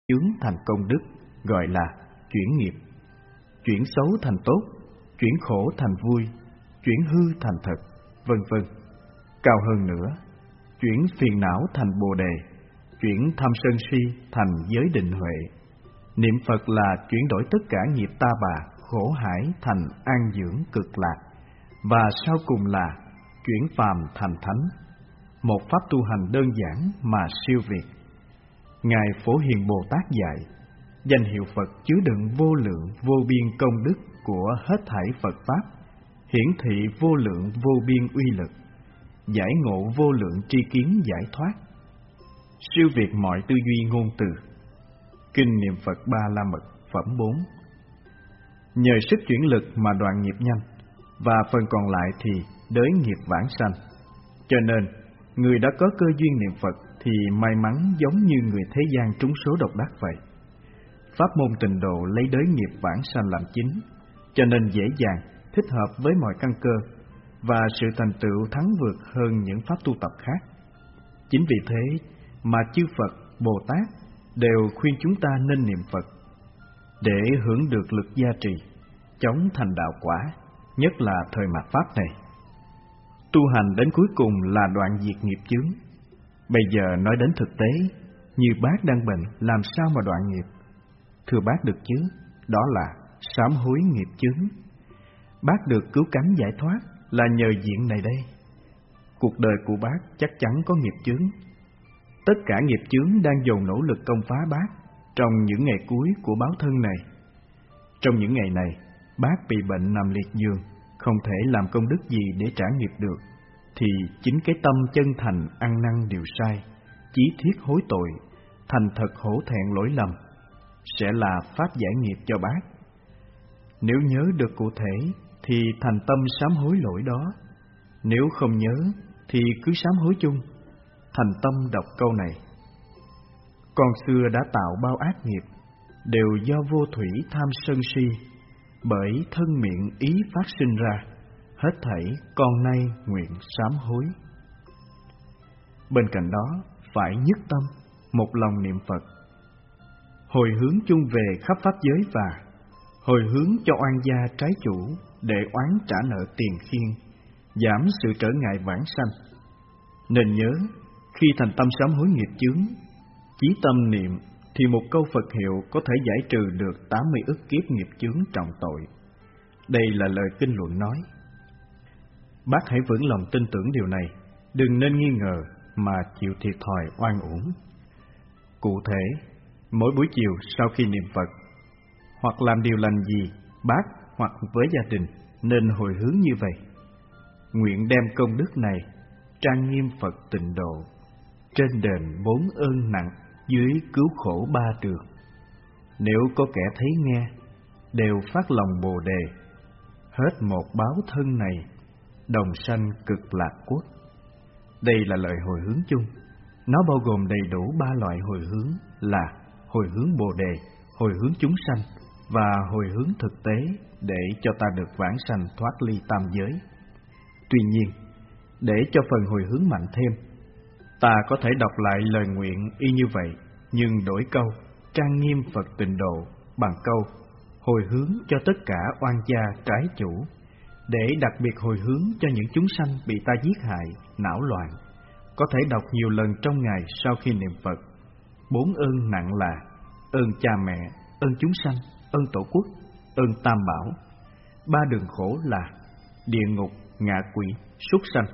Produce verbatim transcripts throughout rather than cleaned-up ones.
chướng thành công đức, gọi là chuyển nghiệp. Chuyển xấu thành tốt, chuyển khổ thành vui, chuyển hư thành thật, vân vân. Cao hơn nữa, chuyển phiền não thành bồ đề, chuyển tham sân si thành giới định huệ. Niệm Phật là chuyển đổi tất cả nghiệp ta bà, khổ hải thành an dưỡng cực lạc, và sau cùng là chuyển phàm thành thánh. Một pháp tu hành đơn giản mà siêu việt. Ngài Phổ Hiền Bồ Tát dạy, danh hiệu Phật chứa đựng vô lượng vô biên công đức của hết thảy Phật Pháp, hiển thị vô lượng vô biên uy lực, giải ngộ vô lượng tri kiến giải thoát, siêu việt mọi tư duy ngôn từ. Kinh Niệm Phật Ba La Mật phẩm bốn. Nhờ sức chuyển lực mà đoạn nghiệp nhanh, và phần còn lại thì đới nghiệp vãng sanh. Cho nên, người đã có cơ duyên niệm Phật thì may mắn giống như người thế gian trúng số độc đắc vậy. Pháp môn tịnh độ lấy đới nghiệp vãng sanh làm chính, cho nên dễ dàng, thích hợp với mọi căn cơ, và sự thành tựu thắng vượt hơn những pháp tu tập khác. Chính vì thế mà chư Phật, Bồ Tát đều khuyên chúng ta nên niệm Phật để hưởng được lực gia trì, chống thành đạo quả, nhất là thời mạt Pháp này. Tu hành đến cuối cùng là đoạn diệt nghiệp chướng. Bây giờ nói đến thực tế, như bác đang bệnh, làm sao mà đoạn nghiệp? Thưa bác được chứ, đó là sám hối nghiệp chướng. Bác được cứu cánh giải thoát là nhờ diện này đây. Cuộc đời của bác chắc chắn có nghiệp chướng. Tất cả nghiệp chướng đang dồn nỗ lực công phá bác trong những ngày cuối của báo thân này. Trong những ngày này, bác bị bệnh nằm liệt giường, không thể làm công đức gì để trả nghiệp được, thì chính cái tâm chân thành ăn năn điều sai, chí thiết hối tội, thành thật hổ thẹn lỗi lầm, sẽ là pháp giải nghiệp cho bác. Nếu nhớ được cụ thể thì thành tâm sám hối lỗi đó. Nếu không nhớ thì cứ sám hối chung. Thành tâm đọc câu này: con xưa đã tạo bao ác nghiệp, đều do vô thủy tham sân si, bởi thân miệng ý phát sinh ra, hết thảy con nay nguyện sám hối. Bên cạnh đó phải nhất tâm, một lòng niệm Phật, hồi hướng chung về khắp pháp giới, và hồi hướng cho oan gia trái chủ để oán trả nợ tiền khiên, giảm sự trở ngại vãng sanh. Nên nhớ, khi thành tâm sám hối nghiệp chướng, chí tâm niệm thì một câu Phật hiệu có thể giải trừ được tám mươi ức kiếp nghiệp chướng trọng tội. Đây là lời kinh luận nói. Bác hãy vững lòng tin tưởng điều này, đừng nên nghi ngờ mà chịu thiệt thòi oan uổng. Cụ thể, mỗi buổi chiều sau khi niệm Phật, hoặc làm điều lành gì, bác hoặc với gia đình nên hồi hướng như vậy: nguyện đem công đức này trang nghiêm Phật tịnh độ, trên đền bốn ơn nặng, dưới cứu khổ ba đường. Nếu có kẻ thấy nghe, đều phát lòng Bồ đề, hết một báo thân này, đồng sanh cực lạc quốc. Đây là lời hồi hướng chung. Nó bao gồm đầy đủ ba loại hồi hướng là hồi hướng Bồ đề, hồi hướng chúng sanh và hồi hướng thực tế để cho ta được vãng sanh thoát ly tam giới. Tuy nhiên, để cho phần hồi hướng mạnh thêm, ta có thể đọc lại lời nguyện y như vậy, nhưng đổi câu trang nghiêm Phật tịnh độ bằng câu hồi hướng cho tất cả oan gia trái chủ, để đặc biệt hồi hướng cho những chúng sanh bị ta giết hại, não loạn. Có thể đọc nhiều lần trong ngày sau khi niệm Phật. Bốn ơn nặng là ơn cha mẹ, ơn chúng sanh, ơn tổ quốc, ơn tam bảo. Ba đường khổ là địa ngục, ngạ quỷ, súc sanh.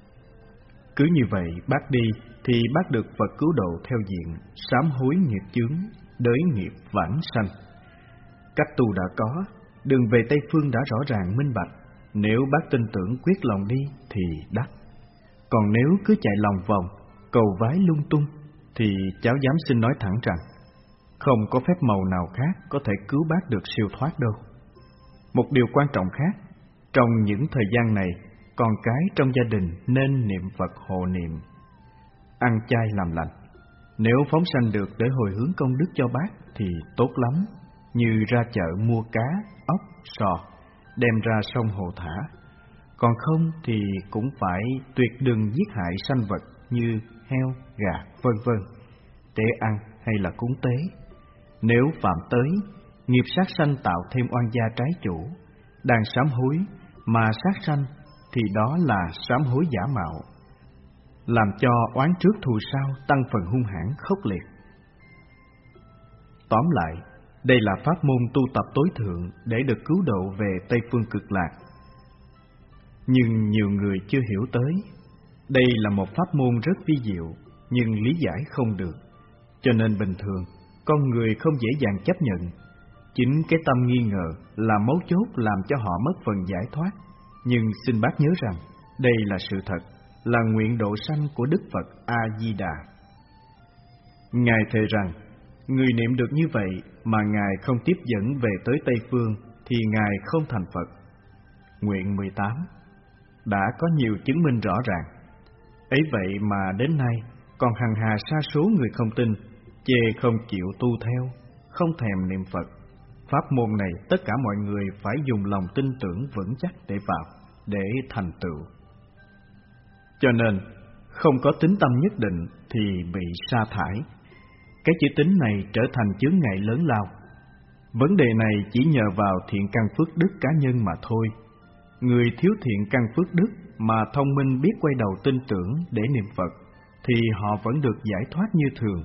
Cứ như vậy bác đi thì bác được Phật cứu độ theo diện sám hối nghiệp chướng, đới nghiệp vãng sanh. Cách tu đã có, đường về Tây Phương đã rõ ràng minh bạch. Nếu bác tin tưởng quyết lòng đi thì đắc. Còn nếu cứ chạy lòng vòng, cầu vái lung tung, thì cháu dám xin nói thẳng rằng không có phép màu nào khác có thể cứu bác được siêu thoát đâu. Một điều quan trọng khác, trong những thời gian này, con cái trong gia đình nên niệm Phật hộ niệm, ăn chay làm lành. Nếu phóng sanh được để hồi hướng công đức cho bác thì tốt lắm, như ra chợ mua cá, ốc, sò, đem ra sông hồ thả. Còn không thì cũng phải tuyệt đừng giết hại sanh vật như heo, gà, vân vân, để ăn hay là cúng tế. Nếu phạm tới, nghiệp sát sanh tạo thêm oan gia trái chủ, đang sám hối mà sát sanh thì đó là sám hối giả mạo, làm cho oán trước thù sau tăng phần hung hãn khốc liệt. Tóm lại, đây là pháp môn tu tập tối thượng để được cứu độ về Tây Phương Cực Lạc. Nhưng nhiều người chưa hiểu tới, đây là một pháp môn rất vi diệu, nhưng lý giải không được, cho nên bình thường con người không dễ dàng chấp nhận. Chính cái tâm nghi ngờ là mấu chốt làm cho họ mất phần giải thoát. Nhưng xin bác nhớ rằng đây là sự thật, là nguyện độ sanh của Đức Phật A-di-đà. Ngài thề rằng người niệm được như vậy mà Ngài không tiếp dẫn về tới Tây Phương thì Ngài không thành Phật. Nguyện mười tám đã có nhiều chứng minh rõ ràng. Ấy vậy mà đến nay còn hằng hà sa số người không tin, chê không chịu tu theo, không thèm niệm Phật. Pháp môn này tất cả mọi người phải dùng lòng tin tưởng vững chắc để vào, để thành tựu. Cho nên, không có tín tâm nhất định thì bị sa thải. Cái chữ tín này trở thành chướng ngại lớn lao. Vấn đề này chỉ nhờ vào thiện căn phước đức cá nhân mà thôi. Người thiếu thiện căn phước đức mà thông minh biết quay đầu tin tưởng để niệm Phật thì họ vẫn được giải thoát như thường.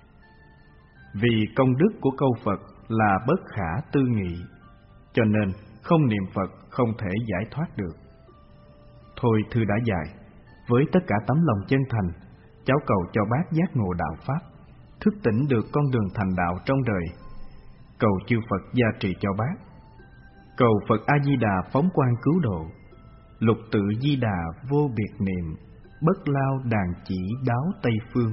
Vì công đức của câu Phật là bất khả tư nghị, cho nên không niệm Phật không thể giải thoát được. Thôi thư đã dài, với tất cả tấm lòng chân thành, cháu cầu cho bác giác ngộ đạo Pháp, thức tỉnh được con đường thành đạo trong đời. Cầu chư Phật gia trì cho bác. Cầu Phật A-di-đà phóng quang cứu độ. Lục tự di đà vô biệt niệm, bất lao đàn chỉ đáo Tây Phương.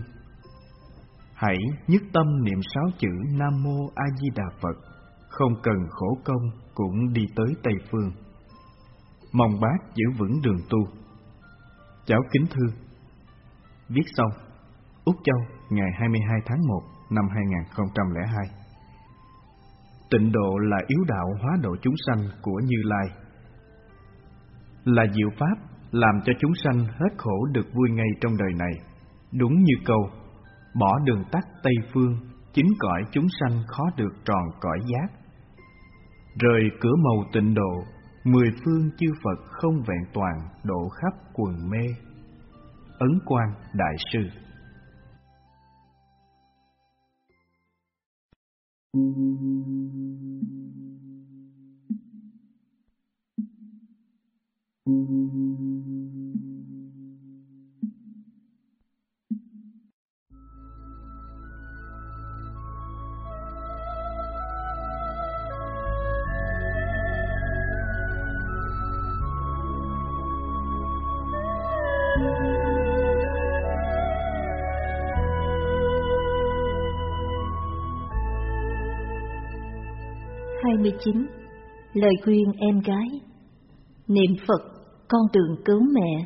Hãy nhất tâm niệm sáu chữ Nam Mô A Di Đà Phật, không cần khổ công cũng đi tới Tây Phương. Mong bác giữ vững đường tu. Cháu kính thư. Viết xong, Úc Châu, ngày hai mươi hai tháng một năm hai nghìn không trăm lẻ hai. Tịnh độ là yếu đạo hóa độ chúng sanh của Như Lai, là diệu pháp làm cho chúng sanh hết khổ được vui ngay trong đời này. Đúng như câu bỏ đường tắt Tây Phương, chính cõi chúng sanh khó được tròn cõi giác. Rời cửa màu tịnh độ, mười phương chư Phật không vẹn toàn độ khắp quần mê. Ấn Quang Đại Sư. hai mươi chín. Lời khuyên em gái. Niệm Phật, con đường cứu mẹ.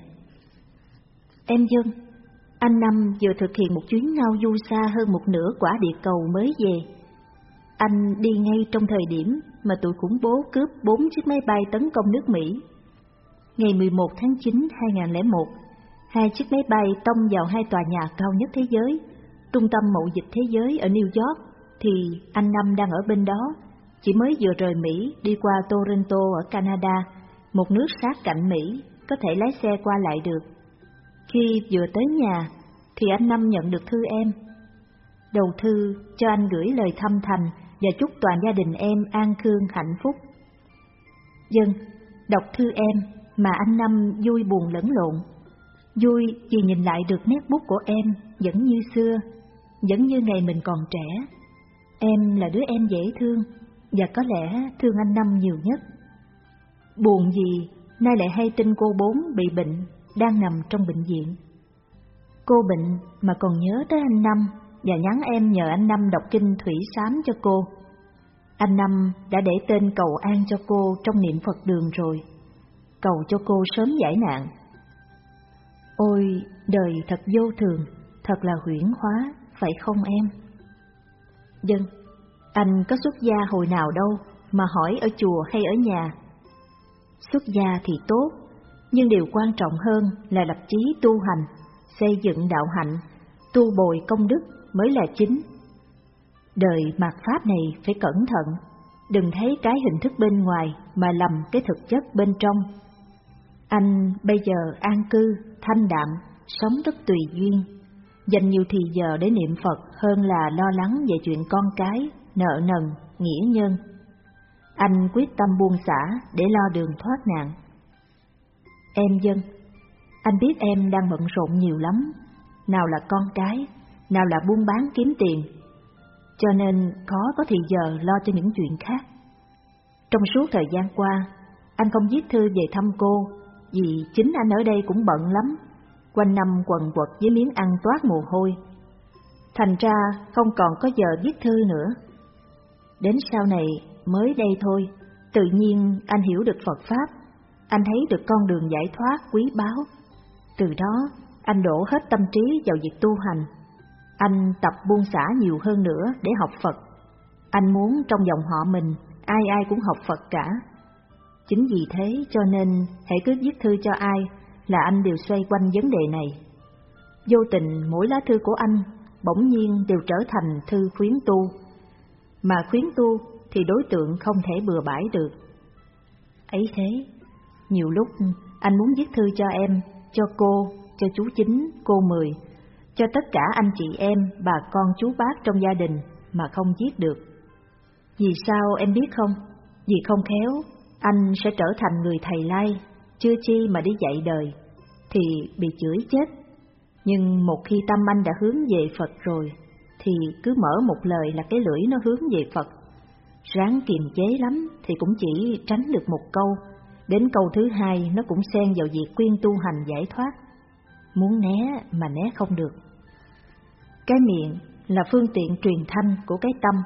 Em Dân, anh Năm vừa thực hiện một chuyến ngao du xa hơn một nửa quả địa cầu mới về. Anh đi ngay trong thời điểm mà tụi khủng bố cướp bốn chiếc máy bay tấn công nước Mỹ. Ngày mười một tháng chín năm hai nghìn không trăm lẻ một, hai chiếc máy bay tông vào hai tòa nhà cao nhất thế giới, trung tâm mậu dịch thế giới ở New York, thì anh Năm đang ở bên đó. Chỉ mới vừa rời Mỹ đi qua Toronto ở Canada, một nước sát cạnh Mỹ, có thể lái xe qua lại được. Khi vừa tới nhà thì anh Năm nhận được thư em. Đầu thư cho anh gửi lời thăm thành và chúc toàn gia đình em an khương hạnh phúc. Dân, đọc thư em mà anh Năm vui buồn lẫn lộn. Vui vì nhìn lại được nét bút của em vẫn như xưa, vẫn như ngày mình còn trẻ. Em là đứa em dễ thương, và có lẽ thương anh Năm nhiều nhất. Buồn vì nay lại hay tin cô Bốn bị bệnh, đang nằm trong bệnh viện. Cô bệnh mà còn nhớ tới anh Năm và nhắn em nhờ anh Năm đọc kinh Thủy Sám cho cô. Anh Năm đã để tên cầu an cho cô trong niệm Phật đường rồi, cầu cho cô sớm giải nạn. Ôi, đời thật vô thường, thật là huyễn hóa, phải không em? Dân, anh có xuất gia hồi nào đâu mà hỏi ở chùa hay ở nhà. Xuất gia thì tốt, nhưng điều quan trọng hơn là lập chí tu hành, xây dựng đạo hạnh, tu bồi công đức mới là chính. Đời mạt Pháp này phải cẩn thận, đừng thấy cái hình thức bên ngoài mà lầm cái thực chất bên trong. Anh bây giờ an cư, thanh đạm, sống rất tùy duyên, dành nhiều thì giờ để niệm Phật hơn là lo lắng về chuyện con cái, nợ nần, nghĩa nhân. Anh quyết tâm buông xả để lo đường thoát nạn. Em Dân, anh biết em đang bận rộn nhiều lắm, nào là con cái, nào là buôn bán kiếm tiền, cho nên khó có thì giờ lo cho những chuyện khác. Trong suốt thời gian qua, anh không viết thư về thăm cô, vì chính anh ở đây cũng bận lắm, quanh năm quần quật với miếng ăn toát mồ hôi. Thành ra không còn có giờ viết thư nữa. Đến sau này mới đây thôi, tự nhiên anh hiểu được Phật Pháp, anh thấy được con đường giải thoát quý báu. Từ đó, anh đổ hết tâm trí vào việc tu hành. Anh tập buông xả nhiều hơn nữa để học Phật. Anh muốn trong dòng họ mình, ai ai cũng học Phật cả. Chính vì thế cho nên, hãy cứ viết thư cho ai là anh đều xoay quanh vấn đề này. Vô tình mỗi lá thư của anh bỗng nhiên đều trở thành thư khuyến tu. Mà khuyến tu thì đối tượng không thể bừa bãi được. Ấy thế, nhiều lúc anh muốn viết thư cho em, cho cô, cho chú Chính, cô Mười, cho tất cả anh chị em, bà con chú bác trong gia đình mà không viết được. Vì sao em biết không? Vì không khéo, anh sẽ trở thành người thầy lai, chưa chi mà đi dạy đời, thì bị chửi chết. Nhưng một khi tâm anh đã hướng về Phật rồi, thì cứ mở một lời là cái lưỡi nó hướng về Phật. Ráng kiềm chế lắm thì cũng chỉ tránh được một câu, đến câu thứ hai nó cũng xen vào việc khuyên tu hành giải thoát. Muốn né mà né không được. Cái miệng là phương tiện truyền thanh của cái tâm.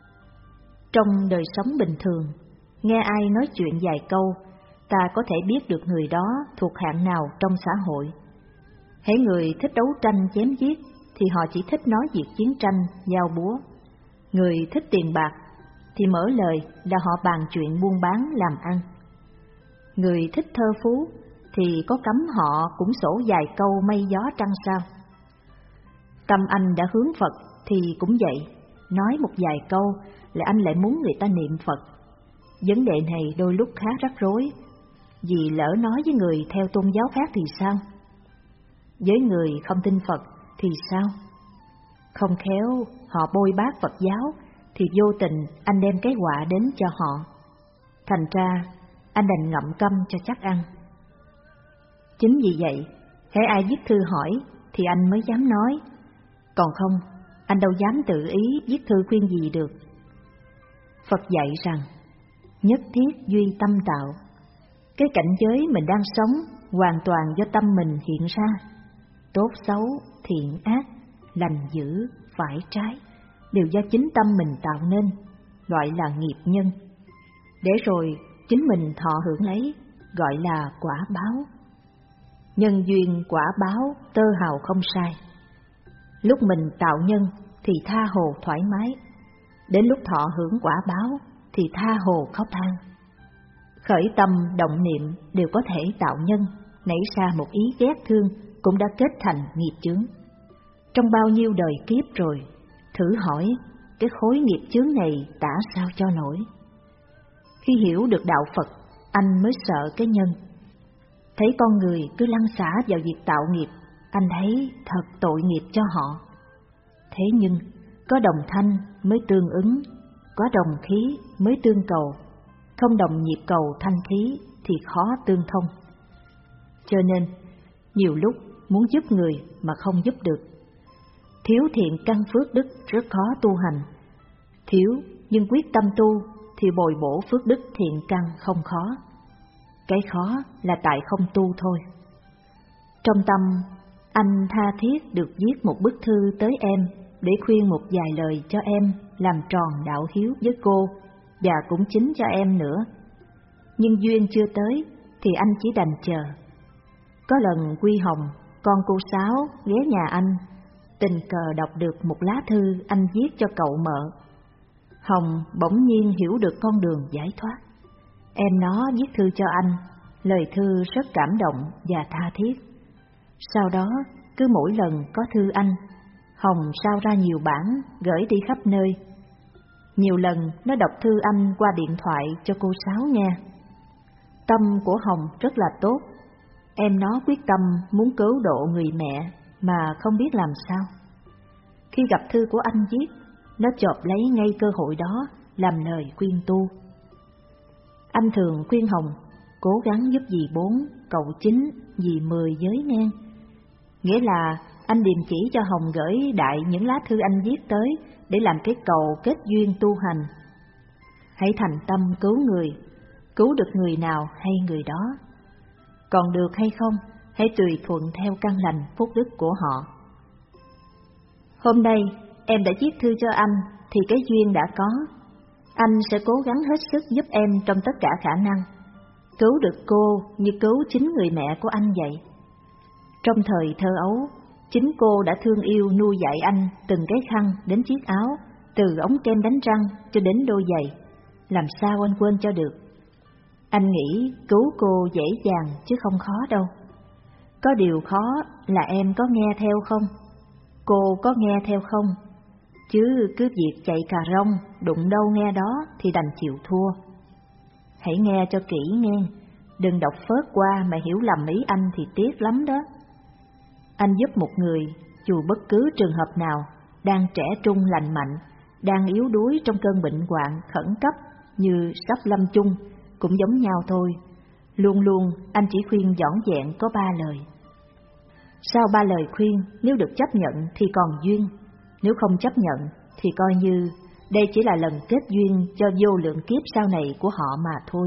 Trong đời sống bình thường, nghe ai nói chuyện vài câu, ta có thể biết được người đó thuộc hạng nào trong xã hội. Hễ người thích đấu tranh chém giết thì họ chỉ thích nói việc chiến tranh, giao búa. Người thích tiền bạc thì mở lời là họ bàn chuyện buôn bán làm ăn. Người thích thơ phú thì có cấm họ cũng sổ vài câu mây gió trăng sao. Tâm anh đã hướng Phật thì cũng vậy, nói một vài câu là anh lại muốn người ta niệm Phật. Vấn đề này đôi lúc khá rắc rối, vì lỡ nói với người theo tôn giáo khác thì sao? Với người không tin Phật thì sao? Không khéo họ bôi bác Phật giáo thì vô tình anh đem cái họa đến cho họ. Thành ra anh đành ngậm câm cho chắc ăn. Chính vì vậy, hễ ai viết thư hỏi thì anh mới dám nói, còn không, anh đâu dám tự ý viết thư khuyên gì được. Phật dạy rằng, nhất thiết duy tâm tạo. Cái cảnh giới mình đang sống hoàn toàn do tâm mình hiện ra. Tốt xấu, thiện ác, lành dữ, phải trái đều do chính tâm mình tạo nên, gọi là nghiệp nhân. Để rồi chính mình thọ hưởng lấy, gọi là quả báo. Nhân duyên quả báo tơ hào không sai. Lúc mình tạo nhân thì tha hồ thoải mái, đến lúc thọ hưởng quả báo thì tha hồ khóc than. Khởi tâm động niệm đều có thể tạo nhân, nảy ra một ý ghét thương cũng đã kết thành nghiệp chướng. Trong bao nhiêu đời kiếp rồi, thử hỏi cái khối nghiệp chướng này tả sao cho nổi. Khi hiểu được đạo Phật, anh mới sợ cái nhân. Thấy con người cứ lăn xả vào việc tạo nghiệp, anh thấy thật tội nghiệp cho họ. Thế nhưng, có đồng thanh mới tương ứng, có đồng khí mới tương cầu, không đồng nhịp cầu thanh khí thì khó tương thông. Cho nên, nhiều lúc muốn giúp người mà không giúp được. Thiếu thiện căn phước đức rất khó tu hành. Thiếu nhưng quyết tâm tu thì bồi bổ phước đức thiện căn không khó. Cái khó là tại không tu thôi. Trong tâm, anh tha thiết được viết một bức thư tới em để khuyên một vài lời cho em làm tròn đạo hiếu với cô và cũng chính cho em nữa. Nhưng duyên chưa tới thì anh chỉ đành chờ. Có lần Quy Hồng, con cô Sáu, ghé nhà anh, tình cờ đọc được một lá thư anh viết cho cậu mợ. Hồng bỗng nhiên hiểu được con đường giải thoát. Em nó viết thư cho anh, lời thư rất cảm động và tha thiết. Sau đó, cứ mỗi lần có thư anh, Hồng sao ra nhiều bản gửi đi khắp nơi, Nhiều lần nó đọc thư anh qua điện thoại cho cô Sáu nghe. Tâm của Hồng rất là tốt. Em nó quyết tâm muốn cứu độ người mẹ mà không biết làm sao. Khi gặp thư của anh viết, nó chộp lấy ngay cơ hội đó làm lời khuyên tu. Anh thường khuyên Hồng cố gắng giúp dì bốn, cậu chín, dì mười giới ngang. Nghĩa là anh điềm chỉ cho Hồng gửi đại những lá thư anh viết tới để làm cái cầu kết duyên tu hành. Hãy thành tâm cứu người, cứu được người nào hay người đó. Còn được hay không, hãy tùy thuận theo căn lành phúc đức của họ. Hôm nay em đã viết thư cho anh thì cái duyên đã có. Anh sẽ cố gắng hết sức giúp em trong tất cả khả năng, cứu được cô như cứu chính người mẹ của anh vậy. Trong thời thơ ấu, chính cô đã thương yêu nuôi dạy anh từng cái khăn đến chiếc áo, từ ống kem đánh răng cho đến đôi giày. Làm sao anh quên cho được? Anh nghĩ cứu cô dễ dàng chứ không khó đâu. Có điều khó là em có nghe theo không? Cô có nghe theo không? Chứ cứ việc chạy cà rông, đụng đâu nghe đó thì đành chịu thua. Hãy nghe cho kỹ nghe, đừng đọc phớt qua mà hiểu lầm ý anh thì tiếc lắm đó. Anh giúp một người, dù bất cứ trường hợp nào, đang trẻ trung lành mạnh, đang yếu đuối trong cơn bệnh hoạn khẩn cấp như sắp lâm chung, cũng giống nhau thôi. Luôn luôn anh chỉ khuyên dõn dẹn có ba lời. Sau ba lời khuyên, nếu được chấp nhận thì còn duyên, nếu không chấp nhận thì coi như đây chỉ là lần kết duyên cho vô lượng kiếp sau này của họ mà thôi.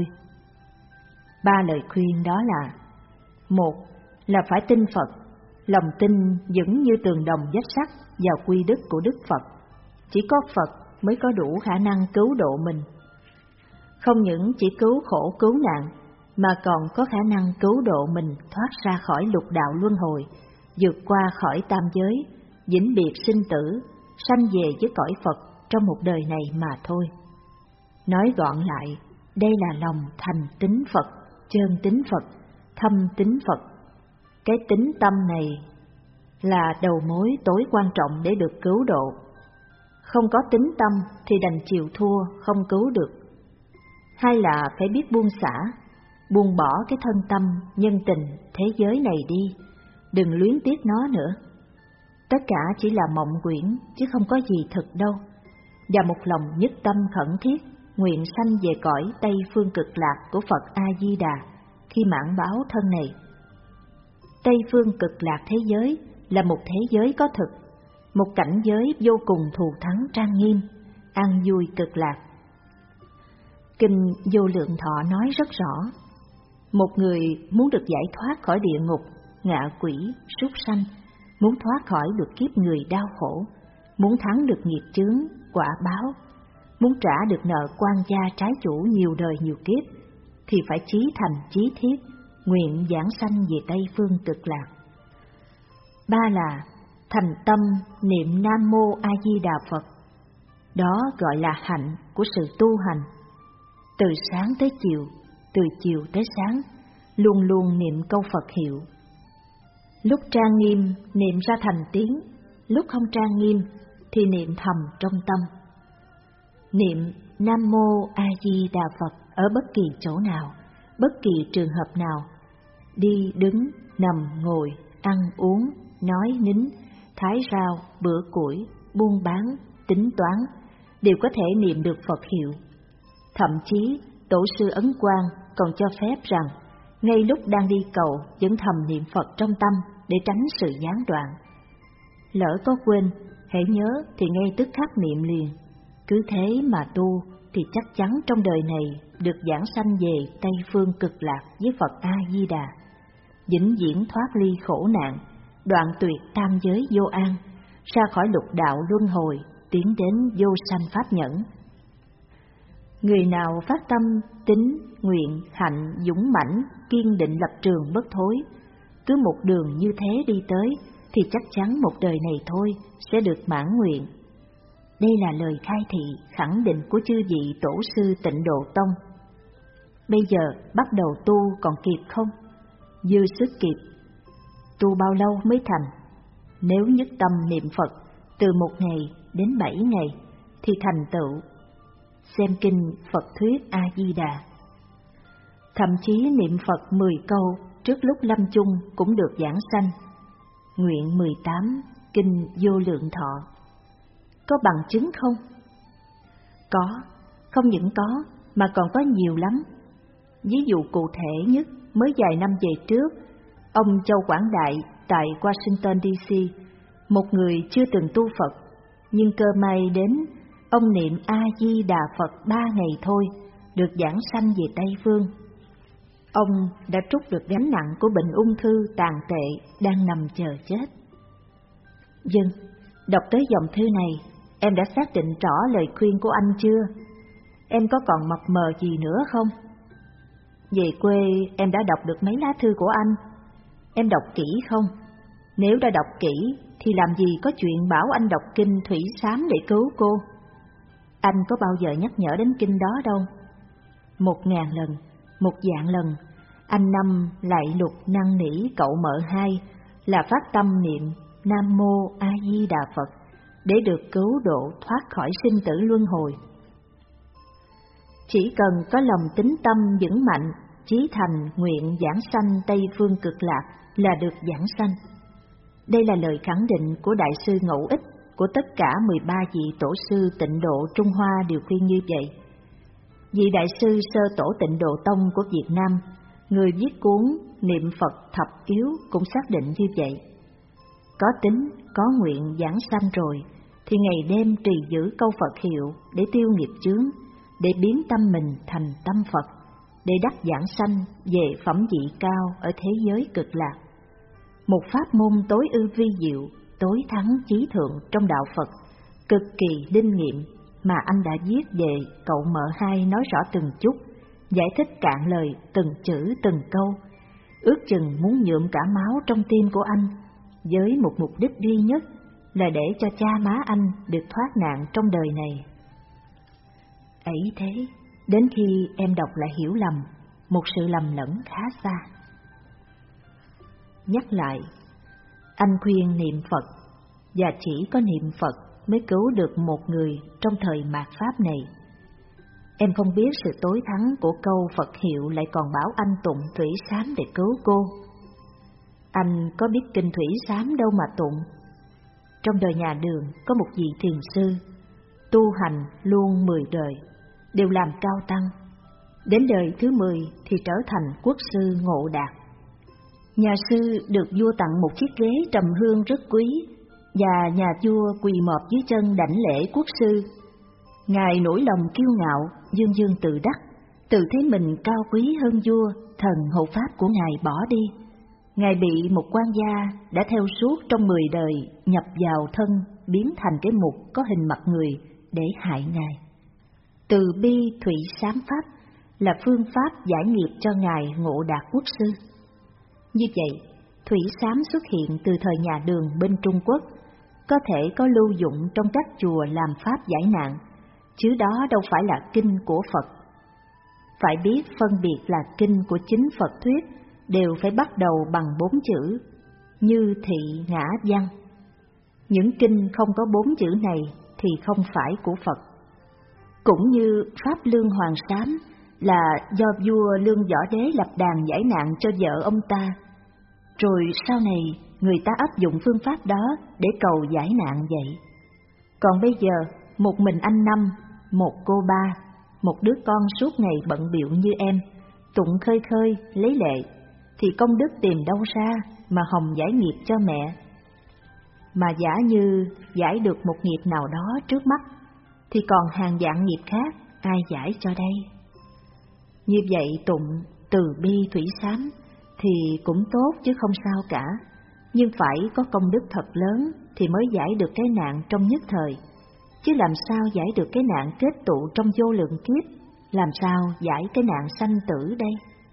Ba lời khuyên đó là: một là phải tin Phật, lòng tin vững như tường đồng vách sắt vào quy đức của Đức Phật. Chỉ có Phật mới có đủ khả năng cứu độ mình. Không những chỉ cứu khổ cứu nạn, mà còn có khả năng cứu độ mình thoát ra khỏi lục đạo luân hồi, vượt qua khỏi tam giới, vĩnh biệt sinh tử, sanh về với cõi Phật trong một đời này mà thôi. Nói gọn lại, đây là lòng thành tín Phật, chân tín Phật, thâm tín Phật. Cái tín tâm này là đầu mối tối quan trọng để được cứu độ. Không có tín tâm thì đành chịu thua, không cứu được. Hay là phải biết buông xả, buông bỏ cái thân tâm, nhân tình, thế giới này đi, đừng luyến tiếc nó nữa. Tất cả chỉ là mộng quyển, chứ không có gì thực đâu. Và một lòng nhất tâm khẩn thiết, nguyện sanh về cõi Tây Phương Cực Lạc của Phật A-di-đà khi mãn báo thân này. Tây Phương Cực Lạc thế giới là một thế giới có thực, một cảnh giới vô cùng thù thắng trang nghiêm, an vui cực lạc. Kinh Vô Lượng Thọ nói rất rõ, một người muốn được giải thoát khỏi địa ngục, ngạ quỷ, súc sanh, muốn thoát khỏi được kiếp người đau khổ, muốn thắng được nghiệp chướng, quả báo, muốn trả được nợ quan gia trái chủ nhiều đời nhiều kiếp, thì phải chí thành chí thiết, nguyện giảng sanh về Tây Phương Cực Lạc. Ba là thành tâm niệm Nam Mô A Di Đà Phật. Đó gọi là hạnh của sự tu hành. Từ sáng tới chiều, từ chiều tới sáng, luôn luôn niệm câu Phật hiệu. Lúc trang nghiêm niệm ra thành tiếng, lúc không trang nghiêm thì niệm thầm trong tâm. Niệm Nam Mô A Di Đà Phật ở bất kỳ chỗ nào, bất kỳ trường hợp nào, đi đứng, nằm ngồi, ăn uống, nói nín, thái rau, bữa củi, buôn bán, tính toán, đều có thể niệm được Phật hiệu. Thậm chí Tổ sư Ấn Quang còn cho phép rằng ngay lúc đang đi cầu vẫn thầm niệm Phật trong tâm để tránh sự gián đoạn. Lỡ có quên, hãy nhớ thì ngay tức khắc niệm liền. Cứ thế mà tu thì chắc chắn trong đời này được giảng sanh về Tây Phương Cực Lạc với Phật A Di Đà, vĩnh viễn thoát ly khổ nạn, đoạn tuyệt tam giới vô an, ra khỏi lục đạo luân hồi, tiến đến vô sanh pháp nhẫn. Người nào phát tâm tín, nguyện, hạnh, dũng mãnh, kiên định lập trường bất thối, cứ một đường như thế đi tới thì chắc chắn một đời này thôi sẽ được mãn nguyện. Đây là lời khai thị khẳng định của chư vị tổ sư Tịnh Độ Tông. Bây giờ bắt đầu tu còn kịp không? Dư sức kịp. Tu bao lâu mới thành? Nếu nhất tâm niệm Phật từ một ngày đến bảy ngày thì thành tựu, xem kinh Phật thuyết A-di-đà. Thậm chí niệm Phật mười câu trước lúc lâm chung cũng được giảng sanh. Nguyện mười tám, kinh Vô Lượng Thọ. Có bằng chứng không? Có, không những có mà còn có nhiều lắm. Ví dụ cụ thể nhất, mới vài năm về trước, ông Châu Quảng Đại tại Washington đê xê, một người chưa từng tu Phật, nhưng cơ may đến, ông niệm A-di-đà Phật ba ngày thôi, được giảng sanh về Tây Phương. Ông đã trút được gánh nặng của bệnh ung thư tàn tệ đang nằm chờ chết. Dân, đọc tới dòng thư này, em đã xác định rõ lời khuyên của anh chưa? Em có còn mập mờ gì nữa không? Về quê em đã đọc được mấy lá thư của anh? Em đọc kỹ không? Nếu đã đọc kỹ thì làm gì có chuyện bảo anh đọc kinh Thủy Sám để cứu cô? Anh có bao giờ nhắc nhở đến kinh đó đâu. Một ngàn lần, một vạn lần, anh Năm lại lục năn nỉ cậu mợ hai là phát tâm niệm Nam Mô A Di Đà Phật để được cứu độ thoát khỏi sinh tử luân hồi. Chỉ cần có lòng tín tâm vững mạnh, chí thành nguyện giảng sanh Tây Phương Cực Lạc là được giảng sanh. Đây là lời khẳng định của Đại sư Ngẫu Ích, của tất cả mười ba vị tổ sư Tịnh Độ Trung Hoa đều khuyên như vậy. Vị Đại sư Sơ Tổ Tịnh Độ Tông của Việt Nam, người viết cuốn Niệm Phật Thập Yếu cũng xác định như vậy. Có tính, có nguyện giảng sanh rồi, thì ngày đêm trì giữ câu Phật hiệu để tiêu nghiệp chướng, để biến tâm mình thành tâm Phật, để đắc giảng sanh về phẩm vị cao ở thế giới Cực Lạc. Một pháp môn tối ư vi diệu, tối thắng chí thượng trong đạo Phật, cực kỳ linh nghiệm mà anh đã viết về cậu mợ hai nói rõ từng chút, giải thích cạn lời từng chữ từng câu, ước chừng muốn nhuộm cả máu trong tim của anh, với một mục đích duy nhất là để cho cha má anh được thoát nạn trong đời này. Ấy thế, đến khi em đọc lại hiểu lầm, một sự lầm lẫn khá xa. Nhắc lại, anh khuyên niệm Phật, và chỉ có niệm Phật mới cứu được một người trong thời mạt Pháp này. Em không biết sự tối thắng của câu Phật hiệu lại còn bảo anh tụng Thủy Sám để cứu cô. Anh có biết kinh Thủy Sám đâu mà tụng. Trong đời nhà Đường có một vị thiền sư, tu hành luôn mười đời, đều làm cao tăng. Đến đời thứ mười thì trở thành quốc sư Ngộ Đạt. Nhà sư được vua tặng một chiếc ghế trầm hương rất quý, và nhà vua quỳ mọp dưới chân đảnh lễ quốc sư. Ngài nổi lòng kiêu ngạo, dương dương tự đắc, tự thấy mình cao quý hơn vua, thần hộ pháp của ngài bỏ đi. Ngài bị một quan gia đã theo suốt trong mười đời nhập vào thân, biến thành cái mục có hình mặt người để hại ngài. Từ bi Thủy Sám Pháp là phương pháp giải nghiệp cho ngài Ngộ Đạt quốc sư. Như vậy, Thủy Sám xuất hiện từ thời nhà Đường bên Trung Quốc, có thể có lưu dụng trong các chùa làm pháp giải nạn, chứ đó đâu phải là kinh của Phật. Phải biết phân biệt là kinh của chính Phật thuyết đều phải bắt đầu bằng bốn chữ, như thị ngã văn. Những kinh không có bốn chữ này thì không phải của Phật. Cũng như Pháp Lương Hoàng Sám là do vua Lương Võ Đế lập đàn giải nạn cho vợ ông ta, rồi sau này người ta áp dụng phương pháp đó để cầu giải nạn vậy. Còn bây giờ, một mình anh Năm, một cô Ba, một đứa con suốt ngày bận bịu như em, tụng khơi khơi, lấy lệ, thì công đức tìm đâu ra mà hồng giải nghiệp cho mẹ. Mà giả như giải được một nghiệp nào đó trước mắt, thì còn hàng vạn nghiệp khác ai giải cho đây? Như vậy tụng từ bi Thủy Sám thì cũng tốt chứ không sao cả, nhưng phải có công đức thật lớn thì mới giải được cái nạn trong nhất thời, chứ làm sao giải được cái nạn kết tụ trong vô lượng kiếp, làm sao giải cái nạn sanh tử đây?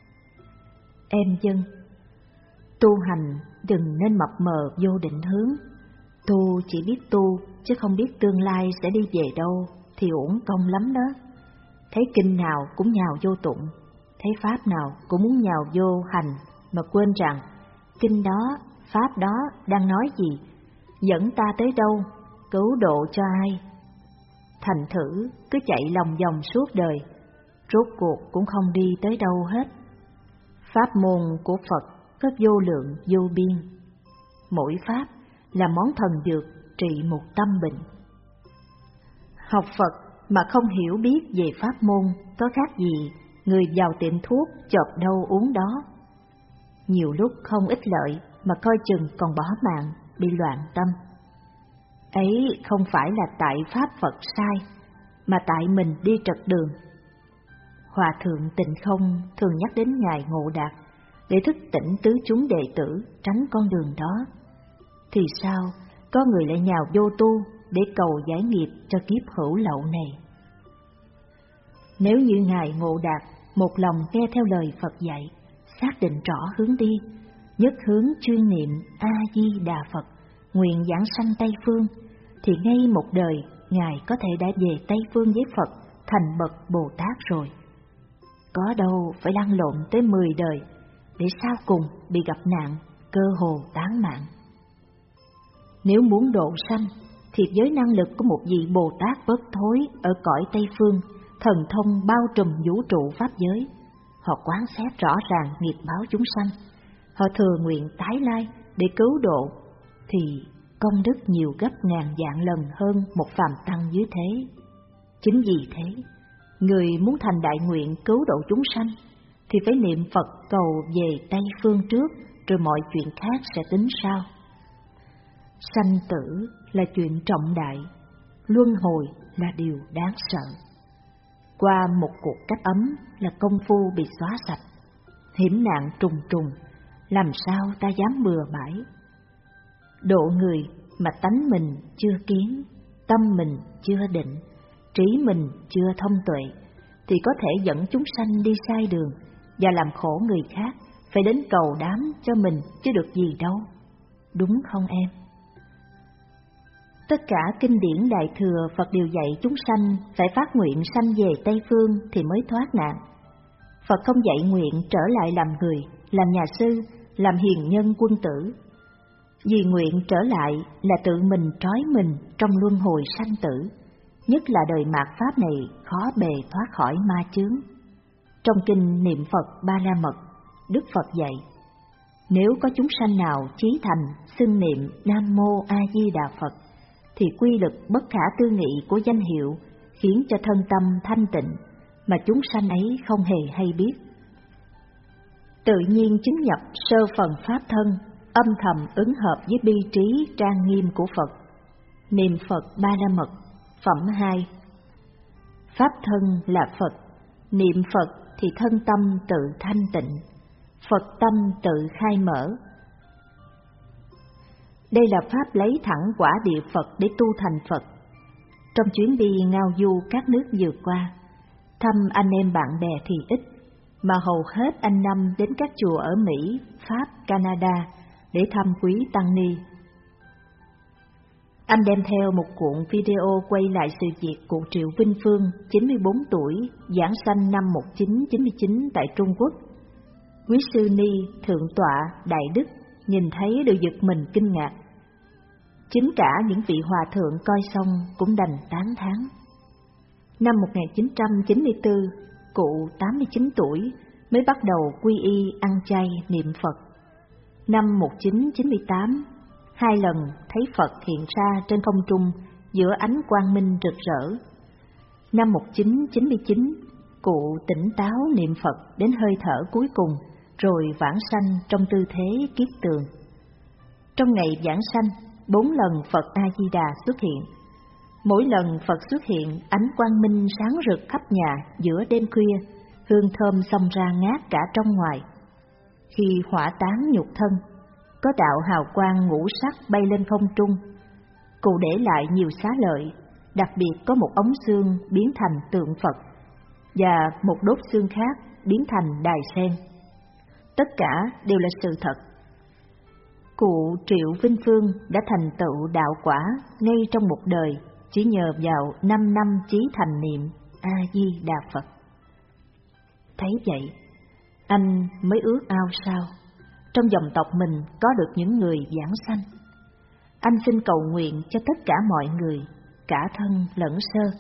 Em dân, tu hành đừng nên mập mờ vô định hướng, tu chỉ biết tu chứ không biết tương lai sẽ đi về đâu thì uổng công lắm đó. Thấy kinh nào cũng nhào vô tụng, thấy pháp nào cũng muốn nhào vô hành, mà quên rằng kinh đó, pháp đó đang nói gì, dẫn ta tới đâu, cứu độ cho ai. thành thử cứ chạy lòng vòng suốt đời, rốt cuộc cũng không đi tới đâu hết. Pháp môn của Phật có vô lượng vô biên, mỗi pháp là món thần dược trị một tâm bệnh. Học Phật mà không hiểu biết về pháp môn có khác gì người vào tiệm thuốc chộp đâu uống đó. Nhiều lúc không ích lợi mà coi chừng còn bỏ mạng, bị loạn tâm. Ấy không phải là tại pháp Phật sai, mà tại mình đi trật đường. Hòa thượng Tịnh Không thường nhắc đến Ngài Ngộ Đạt để thức tỉnh tứ chúng đệ tử tránh con đường đó. Thì sao có người lại nhào vô tu để cầu giải nghiệp cho kiếp hữu lậu này? Nếu như Ngài Ngộ Đạt một lòng nghe theo lời Phật dạy, xác định rõ hướng đi, nhất hướng chuyên niệm A Di Đà Phật, nguyện giảng sanh Tây Phương, thì ngay một đời Ngài có thể đã về Tây Phương với Phật thành bậc Bồ Tát rồi. Có đâu phải lăn lộn tới mười đời để sau cùng bị gặp nạn, cơ hồ tán mạng. Nếu muốn độ sanh thì với năng lực của một vị Bồ Tát bất thối ở cõi Tây Phương, thần thông bao trùm vũ trụ pháp giới, họ quán xét rõ ràng nghiệp báo chúng sanh, họ thừa nguyện tái lai để cứu độ, thì công đức nhiều gấp ngàn vạn lần hơn một phàm tăng dưới thế. Chính vì thế, người muốn thành đại nguyện cứu độ chúng sanh thì phải niệm Phật cầu về Tây Phương trước, rồi mọi chuyện khác sẽ tính sau. Sanh tử là chuyện trọng đại, luân hồi là điều đáng sợ. Qua một cuộc cách ấm là công phu bị xóa sạch, hiểm nạn trùng trùng, làm sao ta dám bừa bãi. Độ người mà tánh mình chưa kiến, tâm mình chưa định, trí mình chưa thông tuệ, thì có thể dẫn chúng sanh đi sai đường và làm khổ người khác, phải đến cầu đám cho mình chứ được gì đâu. Đúng không em? Tất cả kinh điển Đại Thừa Phật đều dạy chúng sanh phải phát nguyện sanh về Tây Phương thì mới thoát nạn. Phật không dạy nguyện trở lại làm người, làm nhà sư, làm hiền nhân quân tử. Vì nguyện trở lại là tự mình trói mình trong luân hồi sanh tử, nhất là đời mạt Pháp này khó bề thoát khỏi ma chướng. Trong kinh Niệm Phật Ba La Mật, Đức Phật dạy, nếu có chúng sanh nào chí thành xưng niệm Nam Mô A Di Đà Phật, thì quy lực bất khả tư nghị của danh hiệu khiến cho thân tâm thanh tịnh, mà chúng sanh ấy không hề hay biết. Tự nhiên chứng nhập sơ phần Pháp thân, âm thầm ứng hợp với bi trí trang nghiêm của Phật. Niệm Phật Ba La Mật, phẩm hai. Pháp thân là Phật, niệm Phật thì thân tâm tự thanh tịnh, Phật tâm tự khai mở. Đây là pháp lấy thẳng quả địa Phật để tu thành Phật. Trong chuyến đi ngao du các nước vừa qua, thăm anh em bạn bè thì ít, mà hầu hết anh Năm đến các chùa ở Mỹ, Pháp, Canada để thăm quý tăng ni. Anh đem theo một cuộn video quay lại sự việc cụ Triệu Vinh Phương, chín mươi bốn tuổi, giảng sanh năm một nghìn chín trăm chín mươi chín tại Trung Quốc. Quý sư ni, thượng tọa, đại đức nhìn thấy đều giật mình kinh ngạc. Chính cả những vị hòa thượng coi xong cũng đành tán thán. Năm một nghìn chín trăm chín mươi tư, cụ tám mươi chín tuổi mới bắt đầu quy y ăn chay niệm Phật. Năm một nghìn chín trăm chín mươi tám, hai lần thấy Phật hiện ra trên không trung giữa ánh quang minh rực rỡ. Năm một nghìn chín trăm chín mươi chín, cụ tỉnh táo niệm Phật đến hơi thở cuối cùng, rồi vãng sanh trong tư thế kiết tường. Trong ngày vãng sanh, bốn lần Phật A Di Đà xuất hiện. Mỗi lần Phật xuất hiện, ánh quang minh sáng rực khắp nhà giữa đêm khuya, hương thơm xông ra ngát cả trong ngoài. Khi hỏa táng nhục thân, có đạo hào quang ngũ sắc bay lên không trung. Cụ để lại nhiều xá lợi, đặc biệt có một ống xương biến thành tượng Phật và một đốt xương khác biến thành đài sen. Tất cả đều là sự thật. Cụ Triệu Vinh Phương đã thành tựu đạo quả ngay trong một đời, chỉ nhờ vào năm năm chí thành niệm A Di Đà Phật. Thấy vậy, anh mới ước ao sao trong dòng tộc mình có được những người giảng sanh. Anh xin cầu nguyện cho tất cả mọi người, cả thân lẫn sơ,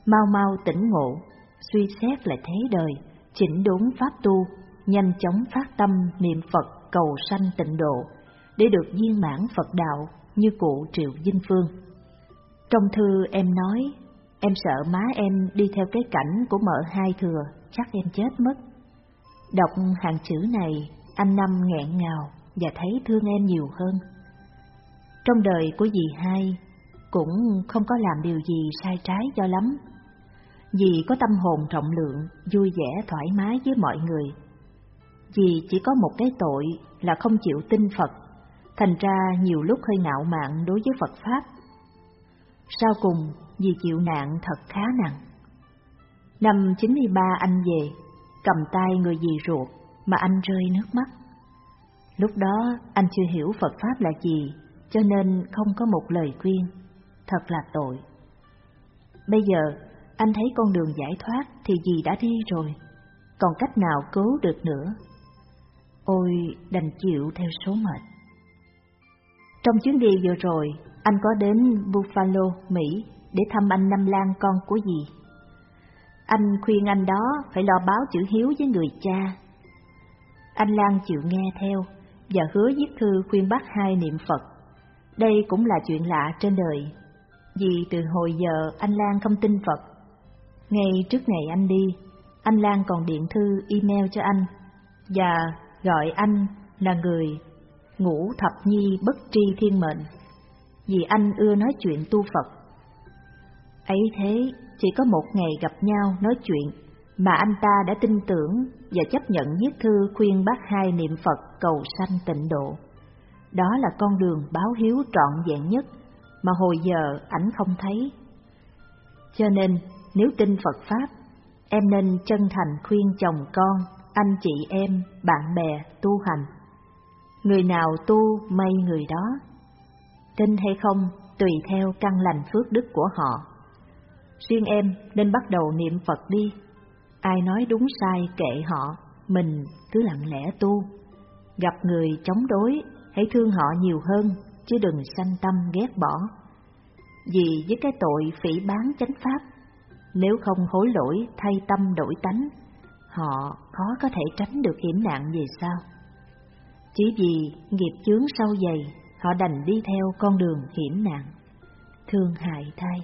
mau mau tỉnh ngộ, suy xét lại thế đời, chỉnh đốn pháp tu, nhanh chóng phát tâm niệm Phật cầu sanh tịnh độ, để được viên mãn Phật đạo như cụ Triệu Vinh Phương. Trong thư em nói, em sợ má em đi theo cái cảnh của mợ hai thừa, chắc em chết mất. Đọc hàng chữ này, anh Năm nghẹn ngào và thấy thương em nhiều hơn. Trong đời của dì hai cũng không có làm điều gì sai trái cho lắm. Dì có tâm hồn rộng lượng, vui vẻ thoải mái với mọi người. Dì chỉ có một cái tội là không chịu tin Phật, thành ra nhiều lúc hơi ngạo mạn đối với Phật Pháp. Sau cùng, dì chịu nạn thật khá nặng. Năm chín mươi ba anh về, cầm tay người dì ruột mà anh rơi nước mắt. Lúc đó anh chưa hiểu Phật Pháp là gì, cho nên không có một lời khuyên, thật là tội. Bây giờ anh thấy con đường giải thoát thì dì đã đi rồi, còn cách nào cứu được nữa. Ôi, đành chịu theo số mệnh. Trong chuyến đi vừa rồi, anh có đến Buffalo, Mỹ để thăm anh Năm Lan con của dì. Anh khuyên anh đó phải lo báo chữ hiếu với người cha. Anh Lan chịu nghe theo và hứa viết thư khuyên bác hai niệm Phật. Đây cũng là chuyện lạ trên đời, vì từ hồi giờ anh Lan không tin Phật. Ngay trước ngày anh đi, anh Lan còn điện thư email cho anh và gọi anh là người ngũ thập nhi bất tri thiên mệnh, vì anh ưa nói chuyện tu Phật. Ấy thế, chỉ có một ngày gặp nhau nói chuyện mà anh ta đã tin tưởng và chấp nhận viết thư khuyên bác hai niệm Phật cầu sanh tịnh độ. Đó là con đường báo hiếu trọn vẹn nhất mà hồi giờ ảnh không thấy. Cho nên, nếu tin Phật Pháp, em nên chân thành khuyên chồng con, anh chị em, bạn bè tu hành. Người nào tu may người đó. Tin hay không tùy theo căn lành phước đức của họ. Riêng em nên bắt đầu niệm Phật đi. Ai nói đúng sai kệ họ, mình cứ lặng lẽ tu. Gặp người chống đối, hãy thương họ nhiều hơn, chứ đừng sanh tâm ghét bỏ. Vì với cái tội phỉ báng chánh pháp, nếu không hối lỗi thay tâm đổi tánh, họ khó có thể tránh được hiểm nạn về sau. Chỉ vì nghiệp chướng sâu dày, họ đành đi theo con đường hiểm nạn, thương hại thay.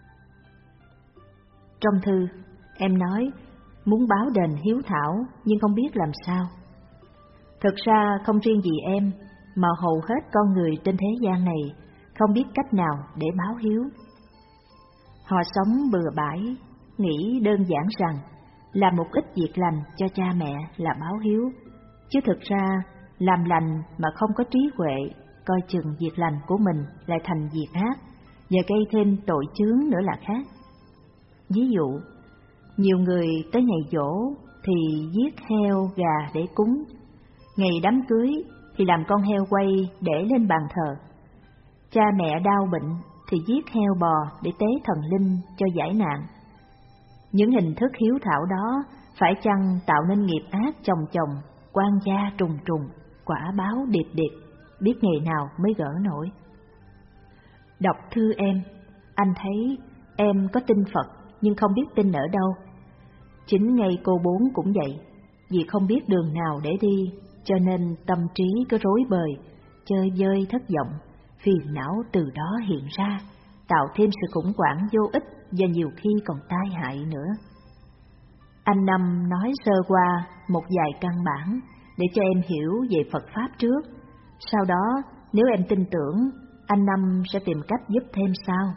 Trong thư, em nói muốn báo đền hiếu thảo nhưng không biết làm sao. Thực ra không riêng gì em, mà hầu hết con người trên thế gian này không biết cách nào để báo hiếu. Họ sống bừa bãi, nghĩ đơn giản rằng làm một ít việc lành cho cha mẹ là báo hiếu, chứ thực ra làm lành mà không có trí huệ, coi chừng việc lành của mình lại thành việc ác và gây thêm tội chướng nữa là khác. Ví dụ, nhiều người tới ngày giỗ thì giết heo gà để cúng, ngày đám cưới thì làm con heo quay để lên bàn thờ, cha mẹ đau bệnh thì giết heo bò để tế thần linh cho giải nạn. Những hình thức hiếu thảo đó phải chăng tạo nên nghiệp ác chồng chồng, oan gia trùng trùng, quả báo điệp điệp, biết ngày nào mới gỡ nổi. Đọc thư em, anh thấy em có tin Phật nhưng không biết tin ở đâu. Chính ngay cô bốn cũng vậy, vì không biết đường nào để đi, cho nên tâm trí cứ rối bời, chơi vơi thất vọng, phiền não từ đó hiện ra, tạo thêm sự khủng hoảng vô ích và nhiều khi còn tai hại nữa. Anh Năm nói sơ qua một vài căn bản để cho em hiểu về Phật Pháp trước, sau đó nếu em tin tưởng, anh Năm sẽ tìm cách giúp thêm sau.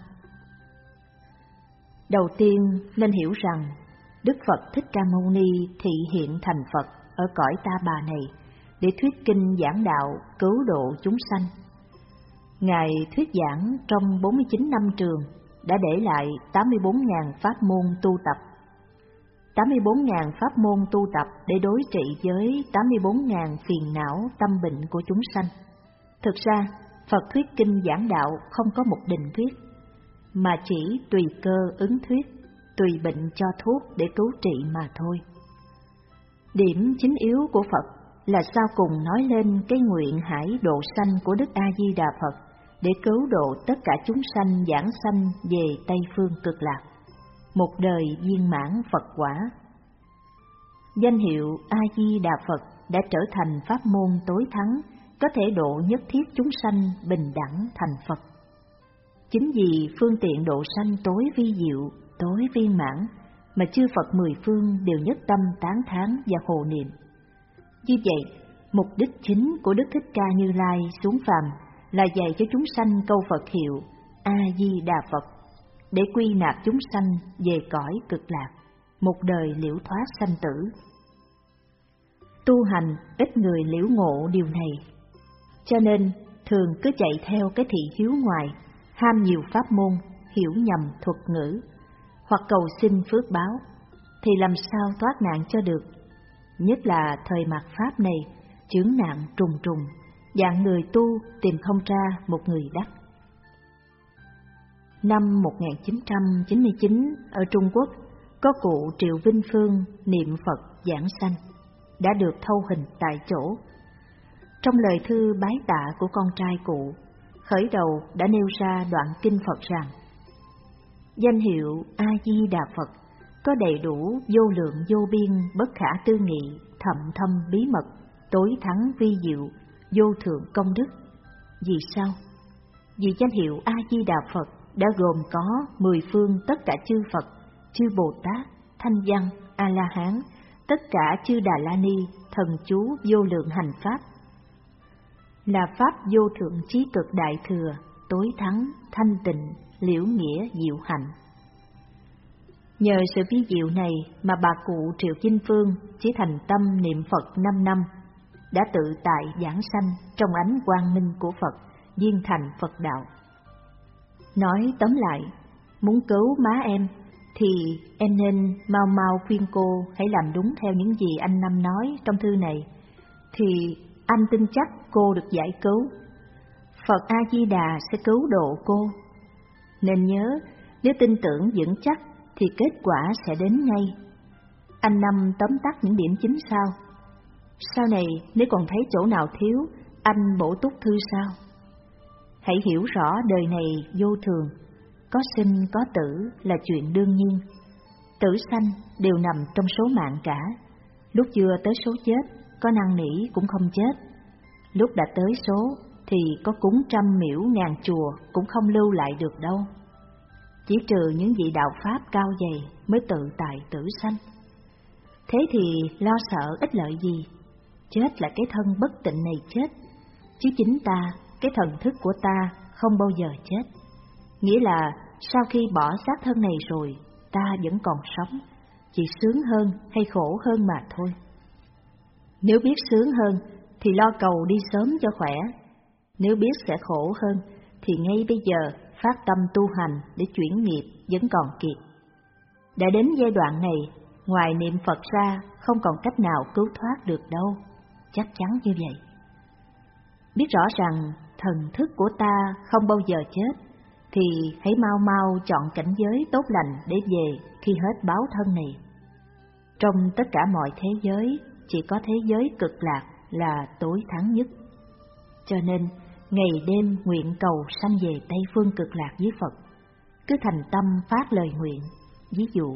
Đầu tiên nên hiểu rằng Đức Phật Thích Ca Mâu Ni thị hiện thành Phật ở cõi Ta Bà này để thuyết kinh giảng đạo cứu độ chúng sanh. Ngài thuyết giảng trong bốn mươi chín năm trường đã để lại tám mươi bốn nghìn pháp môn tu tập. tám mươi bốn nghìn pháp môn tu tập để đối trị với tám mươi bốn nghìn phiền não tâm bệnh của chúng sanh. Thực ra, Phật thuyết kinh giảng đạo không có một định thuyết, mà chỉ tùy cơ ứng thuyết, tùy bệnh cho thuốc để cứu trị mà thôi. Điểm chính yếu của Phật là sau cùng nói lên cái nguyện hải độ sanh của Đức A-di-đà Phật để cứu độ tất cả chúng sanh giảng sanh về Tây Phương Cực Lạc. một đời viên mãn Phật quả. Danh hiệu A-di-đà Phật đã trở thành pháp môn tối thắng, có thể độ nhất thiết chúng sanh bình đẳng thành Phật. Chính vì phương tiện độ sanh tối vi diệu, tối viên mãn, mà chư Phật mười phương đều nhất tâm tán thán và hộ niệm. Như vậy, mục đích chính của Đức Thích Ca Như Lai xuống phàm là dạy cho chúng sanh câu Phật hiệu A-di-đà Phật, để quy nạp chúng sanh về cõi cực lạc, một đời liễu thoát sanh tử. Tu hành ít người liễu ngộ điều này, cho nên thường cứ chạy theo cái thị hiếu ngoài, ham nhiều pháp môn, hiểu nhầm thuật ngữ, hoặc cầu xin phước báo, thì làm sao thoát nạn cho được. Nhất là thời mạt Pháp này, chướng nạn trùng trùng, dạng người tu tìm không ra một người đắc. Năm một nghìn chín trăm chín mươi chín, ở Trung Quốc, có cụ Triệu Vinh Phương niệm Phật giảng sanh, đã được thâu hình tại chỗ. Trong lời thư bái tạ của con trai cụ, khởi đầu đã nêu ra đoạn kinh Phật rằng: danh hiệu A-di-đà Phật có đầy đủ vô lượng vô biên bất khả tư nghị, thậm thâm bí mật, tối thắng vi diệu, vô thượng công đức. Vì sao? Vì danh hiệu A-di-đà Phật đã gồm có mười phương tất cả chư Phật, chư Bồ Tát, Thanh Văn, A-la-hán, tất cả chư Đà La Ni, thần chú vô lượng hành pháp, là pháp vô thượng trí cực đại thừa, tối thắng, thanh tịnh, liễu nghĩa diệu hạnh. Nhờ sự vi diệu này mà bà cụ Triệu Vinh Phương chỉ thành tâm niệm Phật năm năm, đã tự tại giảng sanh trong ánh quang minh của Phật, viên thành Phật đạo. Nói tóm lại, muốn cứu má em thì em nên mau mau khuyên cô hãy làm đúng theo những gì anh Năm nói trong thư này, thì anh tin chắc cô được giải cứu. Phật A-di-đà sẽ cứu độ cô. Nên nhớ, nếu tin tưởng vững chắc thì kết quả sẽ đến ngay. Anh Năm tóm tắt những điểm chính sau. Sau này nếu còn thấy chỗ nào thiếu, anh bổ túc thư sau. Hãy hiểu rõ đời này vô thường, có sinh có tử là chuyện đương nhiên. Tử sanh đều nằm trong số mạng cả. Lúc chưa tới số chết, có năn nỉ cũng không chết. Lúc đã tới số thì có cúng trăm miễu ngàn chùa cũng không lưu lại được đâu. Chỉ trừ những vị đạo pháp cao dày mới tự tại tử sanh. Thế thì lo sợ ích lợi gì? Chết là cái thân bất tịnh này chết, chứ chính ta, cái thần thức của ta không bao giờ chết. Nghĩa là sau khi bỏ xác thân này rồi, ta vẫn còn sống, chỉ sướng hơn hay khổ hơn mà thôi. Nếu biết sướng hơn thì lo cầu đi sớm cho khỏe. Nếu biết sẽ khổ hơn thì ngay bây giờ phát tâm tu hành để chuyển nghiệp vẫn còn kịp. Đã đến giai đoạn này, ngoài niệm Phật ra không còn cách nào cứu thoát được đâu, chắc chắn như vậy. Biết rõ rằng thần thức của ta không bao giờ chết, thì hãy mau mau chọn cảnh giới tốt lành để về khi hết báo thân này. Trong tất cả mọi thế giới, chỉ có thế giới cực lạc là tối thắng nhất. Cho nên, ngày đêm nguyện cầu sanh về Tây Phương cực lạc với Phật, cứ thành tâm phát lời nguyện. Ví dụ: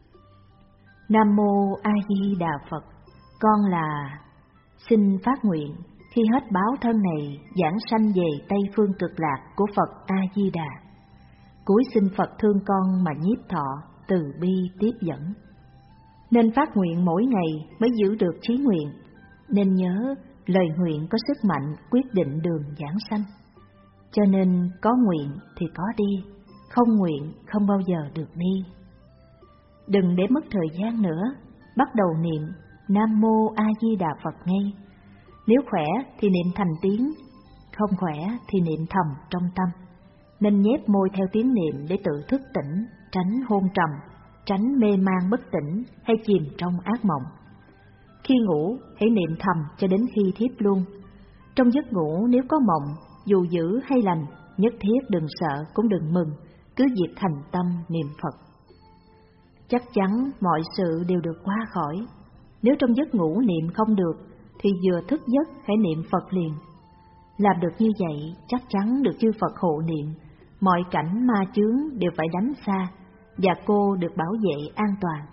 Nam Mô A Di Đà Phật, con là xin phát nguyện khi hết báo thân này giảng sanh về Tây Phương cực lạc của Phật A Di Đà. Cúi xin Phật thương con mà nhiếp thọ, từ bi tiếp dẫn. Nên phát nguyện mỗi ngày mới giữ được chí nguyện. Nên nhớ, lời nguyện có sức mạnh quyết định đường giảng sanh. Cho nên có nguyện thì có đi, không nguyện không bao giờ được đi. Đừng để mất thời gian nữa, bắt đầu niệm Nam Mô A Di Đà Phật ngay. Nếu khỏe thì niệm thành tiếng, không khỏe thì niệm thầm trong tâm. Nên nhép môi theo tiếng niệm để tự thức tỉnh, tránh hôn trầm, tránh mê man bất tỉnh hay chìm trong ác mộng. Khi ngủ, hãy niệm thầm cho đến khi thiếp luôn. Trong giấc ngủ nếu có mộng, dù dữ hay lành, nhất thiết đừng sợ cũng đừng mừng, cứ việc thành tâm niệm Phật. Chắc chắn mọi sự đều được qua khỏi. Nếu trong giấc ngủ niệm không được, thì vừa thức giấc hãy niệm Phật liền. Làm được như vậy, chắc chắn được chư Phật hộ niệm, mọi cảnh ma chướng đều phải đánh xa, và cô được bảo vệ an toàn.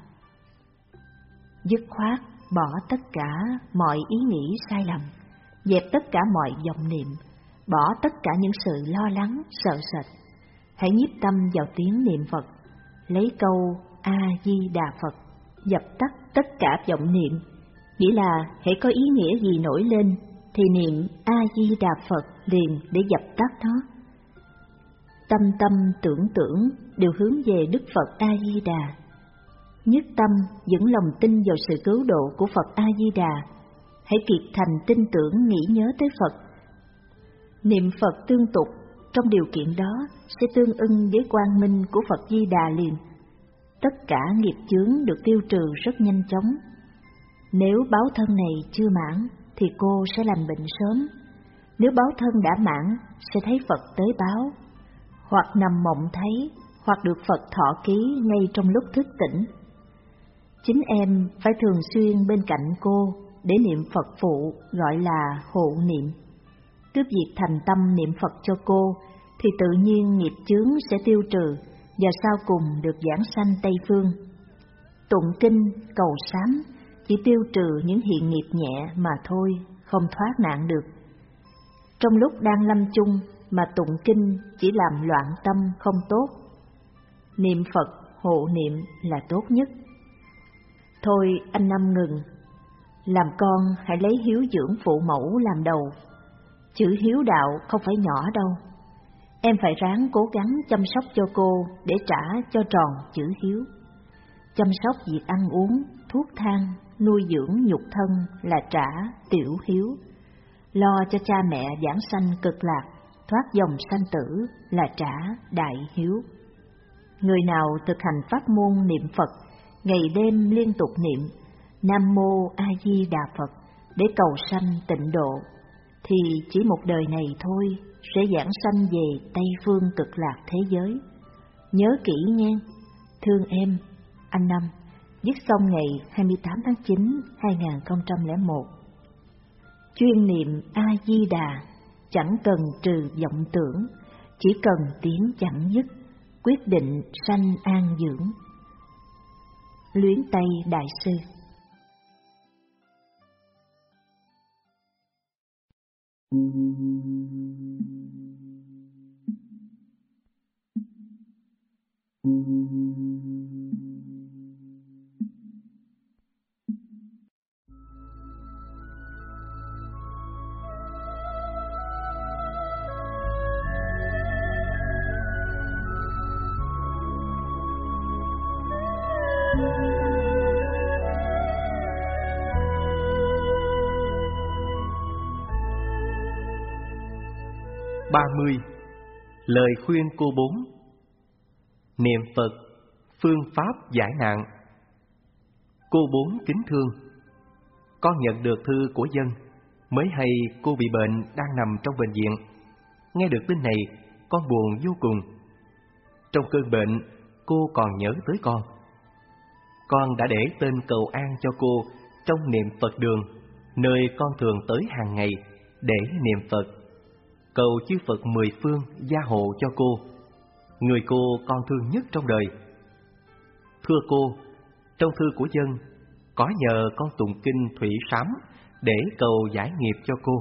Dứt khoát bỏ tất cả mọi ý nghĩ sai lầm, dẹp tất cả mọi vọng niệm, bỏ tất cả những sự lo lắng, sợ sệt. Hãy nhiếp tâm vào tiếng niệm Phật, lấy câu A-di-đà Phật dập tắt tất cả vọng niệm. Chỉ là hãy có ý nghĩa gì nổi lên thì niệm A-di-đà Phật liền để dập tắt nó. Tâm tâm tưởng tưởng đều hướng về Đức Phật A-di-đà. Nhất tâm vững lòng tin vào sự cứu độ của Phật A-di-đà. Hãy kiệt thành tin tưởng nghĩ nhớ tới Phật. Niệm Phật tương tục trong điều kiện đó sẽ tương ưng với quang minh của Phật Di Đà liền. Tất cả nghiệp chướng được tiêu trừ rất nhanh chóng. Nếu báo thân này chưa mãn thì cô sẽ lành bệnh sớm. Nếu báo thân đã mãn sẽ thấy Phật tới báo, hoặc nằm mộng thấy, hoặc được Phật thọ ký ngay trong lúc thức tỉnh. Chính em phải thường xuyên bên cạnh cô để niệm Phật phụ, gọi là hộ niệm. Cứ việc thành tâm niệm Phật cho cô thì tự nhiên nghiệp chướng sẽ tiêu trừ và sau cùng được giảng sanh Tây Phương. Tụng kinh, cầu sám chỉ tiêu trừ những hiện nghiệp nhẹ mà thôi, không thoát nạn được. Trong lúc đang lâm chung mà tụng kinh chỉ làm loạn tâm không tốt. Niệm Phật, hộ niệm là tốt nhất. Thôi anh Năm ngừng, làm con hãy lấy hiếu dưỡng phụ mẫu làm đầu. Chữ hiếu đạo không phải nhỏ đâu. Em phải ráng cố gắng chăm sóc cho cô để trả cho tròn chữ hiếu. Chăm sóc việc ăn uống, thuốc thang, nuôi dưỡng nhục thân là trả tiểu hiếu. Lo cho cha mẹ giảng sanh cực lạc, thoát dòng sanh tử là trả đại hiếu. Người nào thực hành pháp môn niệm Phật, ngày đêm liên tục niệm Nam Mô A Di Đà Phật để cầu sanh tịnh độ, thì chỉ một đời này thôi sẽ giảng sanh về Tây Phương cực lạc thế giới. Nhớ kỹ nghe. Thương em, anh Năm. Viết xong ngày hai mươi tám tháng chín năm hai nghìn không trăm lẻ một. Chuyên niệm A Di Đà, chẳng cần trừ vọng tưởng, chỉ cần tiếng chẳng dứt, quyết định sanh an dưỡng. Luyến Tây Đại Sư. ba mươi. Lời khuyên cô bốn. Niệm Phật, phương pháp giải nạn. Cô bốn kính thương, con nhận được thư của dân. Mới hay cô bị bệnh đang nằm trong bệnh viện. Nghe được tin này, con buồn vô cùng. Trong cơn bệnh, cô còn nhớ tới con. Con đã để tên cầu an cho cô trong niệm Phật đường, nơi con thường tới hàng ngày để niệm Phật, cầu chư Phật mười phương gia hộ cho cô, người cô con thương nhất trong đời. Thưa cô, trong thư của dân có nhờ con tụng kinh Thủy Sám để cầu giải nghiệp cho cô.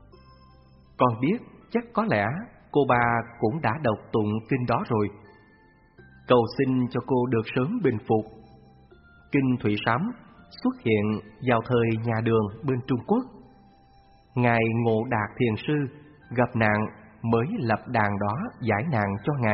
Con biết chắc có lẽ cô bà cũng đã đọc tụng kinh đó rồi. Cầu xin cho cô được sớm bình phục. Kinh Thủy Sám xuất hiện vào thời nhà Đường bên Trung Quốc. Ngài Ngộ Đạt Thiền Sư gặp nạn mới lập đàn đó giải nạn cho Ngài.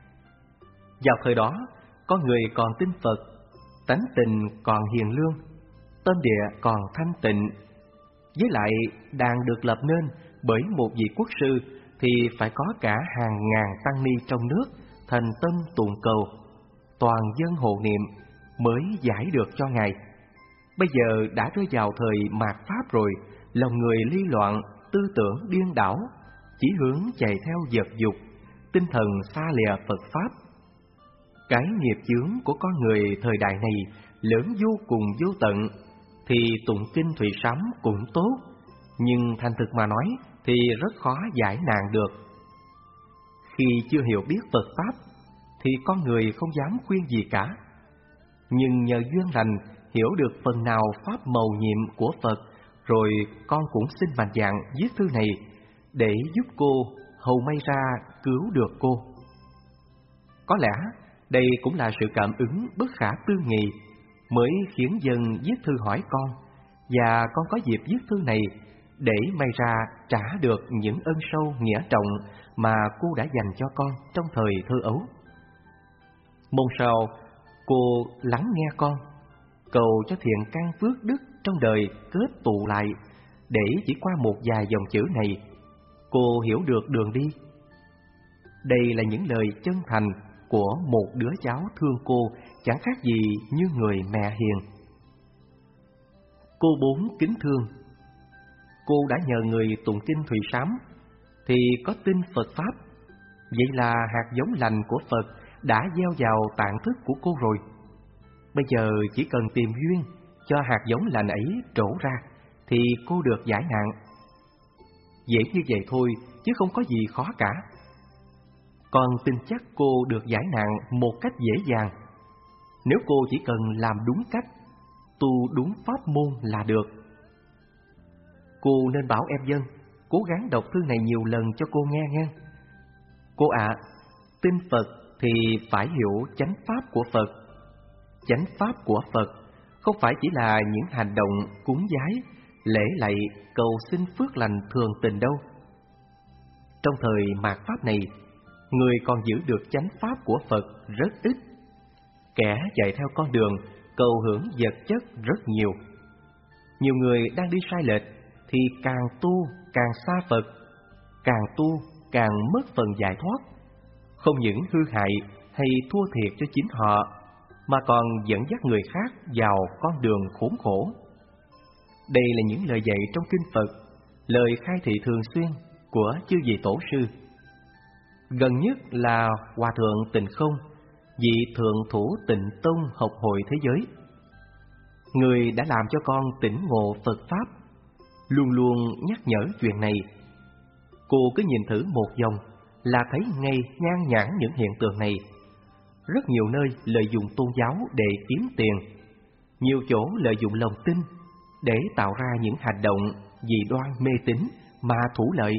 Vào thời đó, có người còn tin Phật, tánh tình còn hiền lương, tâm địa còn thanh tịnh. Với lại đàn được lập nên bởi một vị quốc sư thì phải có cả hàng ngàn tăng ni trong nước thành tâm tụng cầu, toàn dân hộ niệm mới giải được cho Ngài. Bây giờ đã rơi vào thời mạt Pháp rồi, lòng người ly loạn, tư tưởng điên đảo, chỉ hướng chạy theo vật dục, tinh thần xa lìa Phật Pháp. Cái nghiệp chướng của con người thời đại này lớn vô cùng vô tận, thì tụng kinh Thủy Sám cũng tốt, nhưng thành thực mà nói thì rất khó giải nạn được. Khi chưa hiểu biết Phật Pháp, thì con người không dám khuyên gì cả. Nhưng nhờ duyên lành hiểu được phần nào pháp mầu nhiệm của Phật, rồi con cũng xin mạnh dạn viết thư này để giúp cô hầu may ra cứu được cô. Có lẽ đây cũng là sự cảm ứng bất khả tư nghị mới khiến dân viết thư hỏi con, và con có dịp viết thư này để may ra trả được những ân sâu nghĩa trọng mà cô đã dành cho con trong thời thơ ấu. Mong sao cô lắng nghe con, cầu cho thiện căn phước đức trong đời kết tụ lại, để chỉ qua một vài dòng chữ này cô hiểu được đường đi. Đây là những lời chân thành của một đứa cháu thương cô chẳng khác gì như người mẹ hiền. Cô Bốn kính thương, cô đã nhờ người tụng kinh Thùy Sám thì có tin Phật Pháp. Vậy là hạt giống lành của Phật đã gieo vào tạng thức của cô rồi. Bây giờ chỉ cần tìm duyên cho hạt giống lành ấy trổ ra thì cô được giải nạn. Dễ như vậy thôi chứ không có gì khó cả. Con tin chắc cô được giải nạn một cách dễ dàng. Nếu cô chỉ cần làm đúng cách, tu đúng pháp môn là được. Cô nên bảo em Dân cố gắng đọc thư này nhiều lần cho cô nghe nghe. Cô ạ, à, tin Phật thì phải hiểu chánh pháp của Phật. Chánh pháp của Phật không phải chỉ là những hành động cúng vái, lễ lạy, cầu xin phước lành thường tình đâu. Trong thời mạt pháp này, người còn giữ được chánh pháp của Phật rất ít. Kẻ chạy theo con đường cầu hưởng vật chất rất nhiều. Nhiều người đang đi sai lệch thì càng tu càng xa Phật, càng tu càng mất phần giải thoát. Không những hư hại hay thua thiệt cho chính họ, mà còn dẫn dắt người khác vào con đường khốn khổ. Đây là những lời dạy trong kinh Phật, lời khai thị thường xuyên của chư vị tổ sư. Gần nhất là Hòa thượng Tịnh Không, vị thượng thủ Tịnh Tông học hội thế giới. Người đã làm cho con tỉnh ngộ Phật Pháp, luôn luôn nhắc nhở chuyện này. Cô cứ nhìn thử một vòng là thấy ngay nhan nhản những hiện tượng này. Rất nhiều nơi lợi dụng tôn giáo để kiếm tiền, nhiều chỗ lợi dụng lòng tin để tạo ra những hành động dị đoan mê tín mà thủ lợi.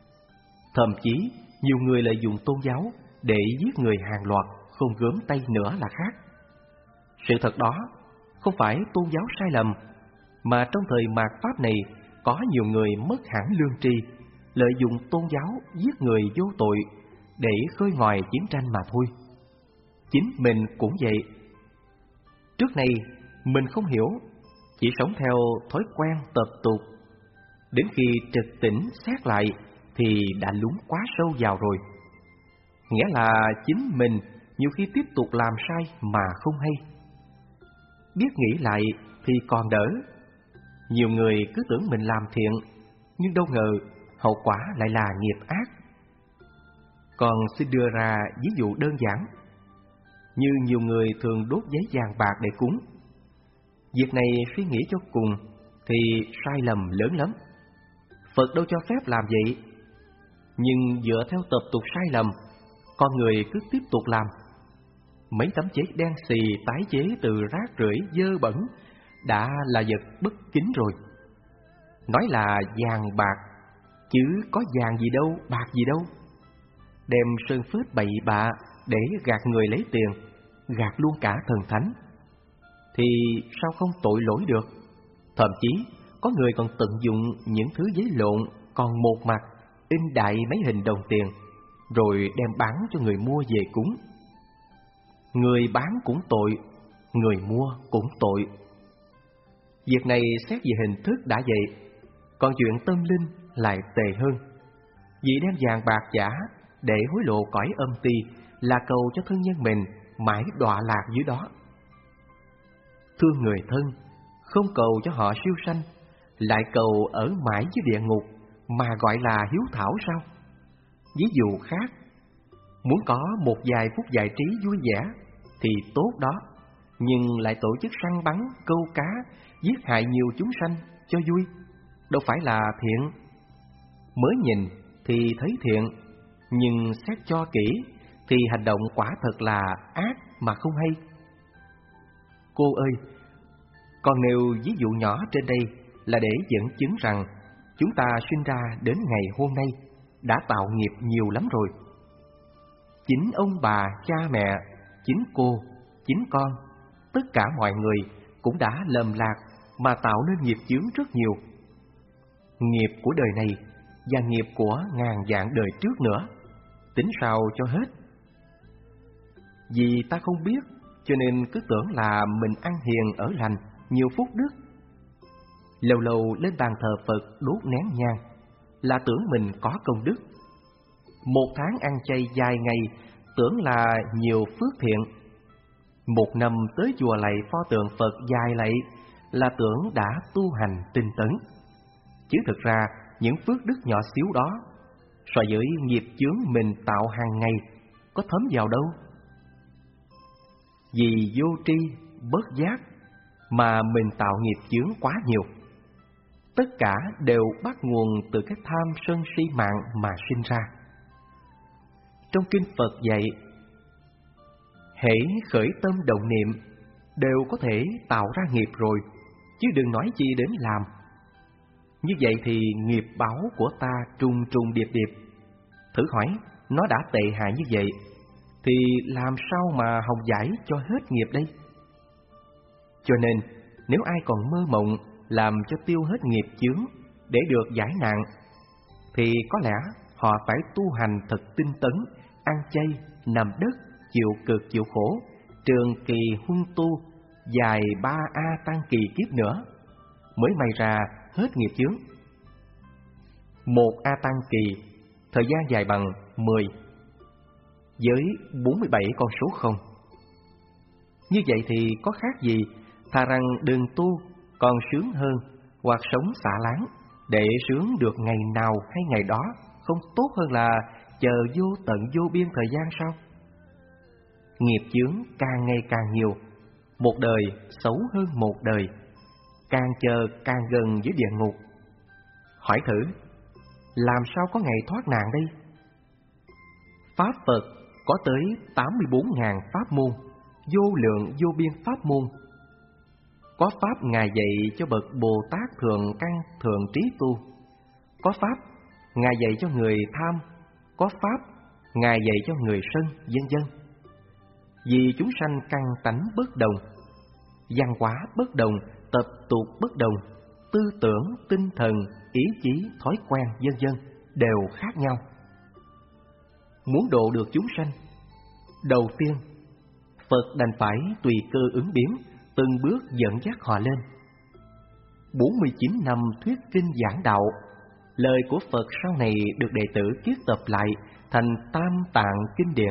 Thậm chí nhiều người lợi dụng tôn giáo để giết người hàng loạt, không gớm tay nữa là khác. Sự thật đó không phải tôn giáo sai lầm, mà trong thời mạt Pháp này có nhiều người mất hẳn lương tri, lợi dụng tôn giáo giết người vô tội để khơi ngoài chiến tranh mà thôi. Chính mình cũng vậy. Trước này mình không hiểu, chỉ sống theo thói quen tập tục. Đến khi trực tỉnh xét lại thì đã lún quá sâu vào rồi. Nghĩa là chính mình nhiều khi tiếp tục làm sai mà không hay. Biết nghĩ lại thì còn đỡ. Nhiều người cứ tưởng mình làm thiện, nhưng đâu ngờ hậu quả lại là nghiệp ác. Còn xin đưa ra ví dụ đơn giản. Như nhiều người thường đốt giấy vàng bạc để cúng. Việc này suy nghĩ cho cùng thì sai lầm lớn lắm. Phật đâu cho phép làm vậy. Nhưng dựa theo tập tục sai lầm, con người cứ tiếp tục làm. Mấy tấm giấy đen xì tái chế từ rác rưởi dơ bẩn đã là vật bất kính rồi. Nói là vàng bạc, chứ có vàng gì đâu, bạc gì đâu. Đem sơn phết bậy bạ để gạt người lấy tiền, gạt luôn cả thần thánh, thì sao không tội lỗi được. Thậm chí có người còn tận dụng những thứ giấy lộn còn một mặt, in đại mấy hình đồng tiền, rồi đem bán cho người mua về cúng. Người bán cũng tội, người mua cũng tội. Việc này xét về hình thức đã vậy, còn chuyện tâm linh lại tệ hơn. Vì đem vàng bạc giả để hối lộ cõi âm ti là cầu cho thân nhân mình mãi đọa lạc dưới đó. Thương người thân, không cầu cho họ siêu sanh, lại cầu ở mãi dưới địa ngục mà gọi là hiếu thảo sao? Ví dụ khác, muốn có một vài phút giải trí vui vẻ thì tốt đó, nhưng lại tổ chức săn bắn, câu cá, giết hại nhiều chúng sanh cho vui, đâu phải là thiện. Mới nhìn thì thấy thiện, nhưng xét cho kỹ thì hành động quả thật là ác mà không hay. Cô ơi, con nêu ví dụ nhỏ trên đây là để dẫn chứng rằng chúng ta sinh ra đến ngày hôm nay đã tạo nghiệp nhiều lắm rồi. Chính ông bà, cha mẹ, chính cô, chính con, tất cả mọi người cũng đã lầm lạc mà tạo nên nghiệp chướng rất nhiều. Nghiệp của đời này và nghiệp của ngàn vạn đời trước nữa, tính sao cho hết. Vì ta không biết, cho nên cứ tưởng là mình ăn hiền ở lành, nhiều phúc đức. Lâu lâu lên bàn thờ Phật đốt nén nhang là tưởng mình có công đức. Một tháng ăn chay vài ngày tưởng là nhiều phước thiện. Một năm tới chùa lạy pho tượng Phật vài lạy là tưởng đã tu hành tinh tấn. Chứ thực ra những phước đức nhỏ xíu đó so với nghiệp chướng mình tạo hàng ngày có thấm vào đâu. Vì vô tri, bất giác mà mình tạo nghiệp chướng quá nhiều. Tất cả đều bắt nguồn từ cái tham sân si mạng mà sinh ra. Trong kinh Phật dạy, hễ khởi tâm động niệm đều có thể tạo ra nghiệp rồi, chứ đừng nói chi đến làm. Như vậy thì nghiệp báo của ta trùng trùng điệp điệp. Thử hỏi, nó đã tệ hại như vậy thì làm sao mà hồng giải cho hết nghiệp đây? Cho nên, nếu ai còn mơ mộng làm cho tiêu hết nghiệp chướng để được giải nạn, thì có lẽ họ phải tu hành thật tinh tấn, ăn chay, nằm đất, chịu cực chịu khổ, trường kỳ huân tu, dài ba A tăng kỳ kiếp nữa, mới may ra hết nghiệp chướng. Một A tăng kỳ, thời gian dài bằng mười, với bốn mươi bảy con số không. Như vậy thì có khác gì thà rằng đừng tu còn sướng hơn, hoặc sống xả láng để sướng được ngày nào hay ngày đó, không tốt hơn là chờ vô tận vô biên thời gian sao? Nghiệp chướng càng ngày càng nhiều, một đời xấu hơn một đời, càng chờ càng gần với địa ngục. Hỏi thử, làm sao có ngày thoát nạn đây? Pháp Phật có tới tám mươi bốn nghìn pháp môn, vô lượng vô biên pháp môn. Có pháp Ngài dạy cho bậc Bồ Tát thường căn thường trí tu, có pháp Ngài dạy cho người tham, có pháp Ngài dạy cho người sân, vân vân. Vì chúng sanh căn tánh bất đồng, văn hóa bất đồng, tập tục bất đồng, tư tưởng, tinh thần, ý chí, thói quen, vân vân đều khác nhau. Muốn độ được chúng sanh, đầu tiên Phật đành phải tùy cơ ứng biến, từng bước dẫn dắt họ lên. bốn mươi chín năm thuyết kinh giảng đạo, lời của Phật sau này được đệ tử kiết tập lại thành Tam Tạng kinh điển.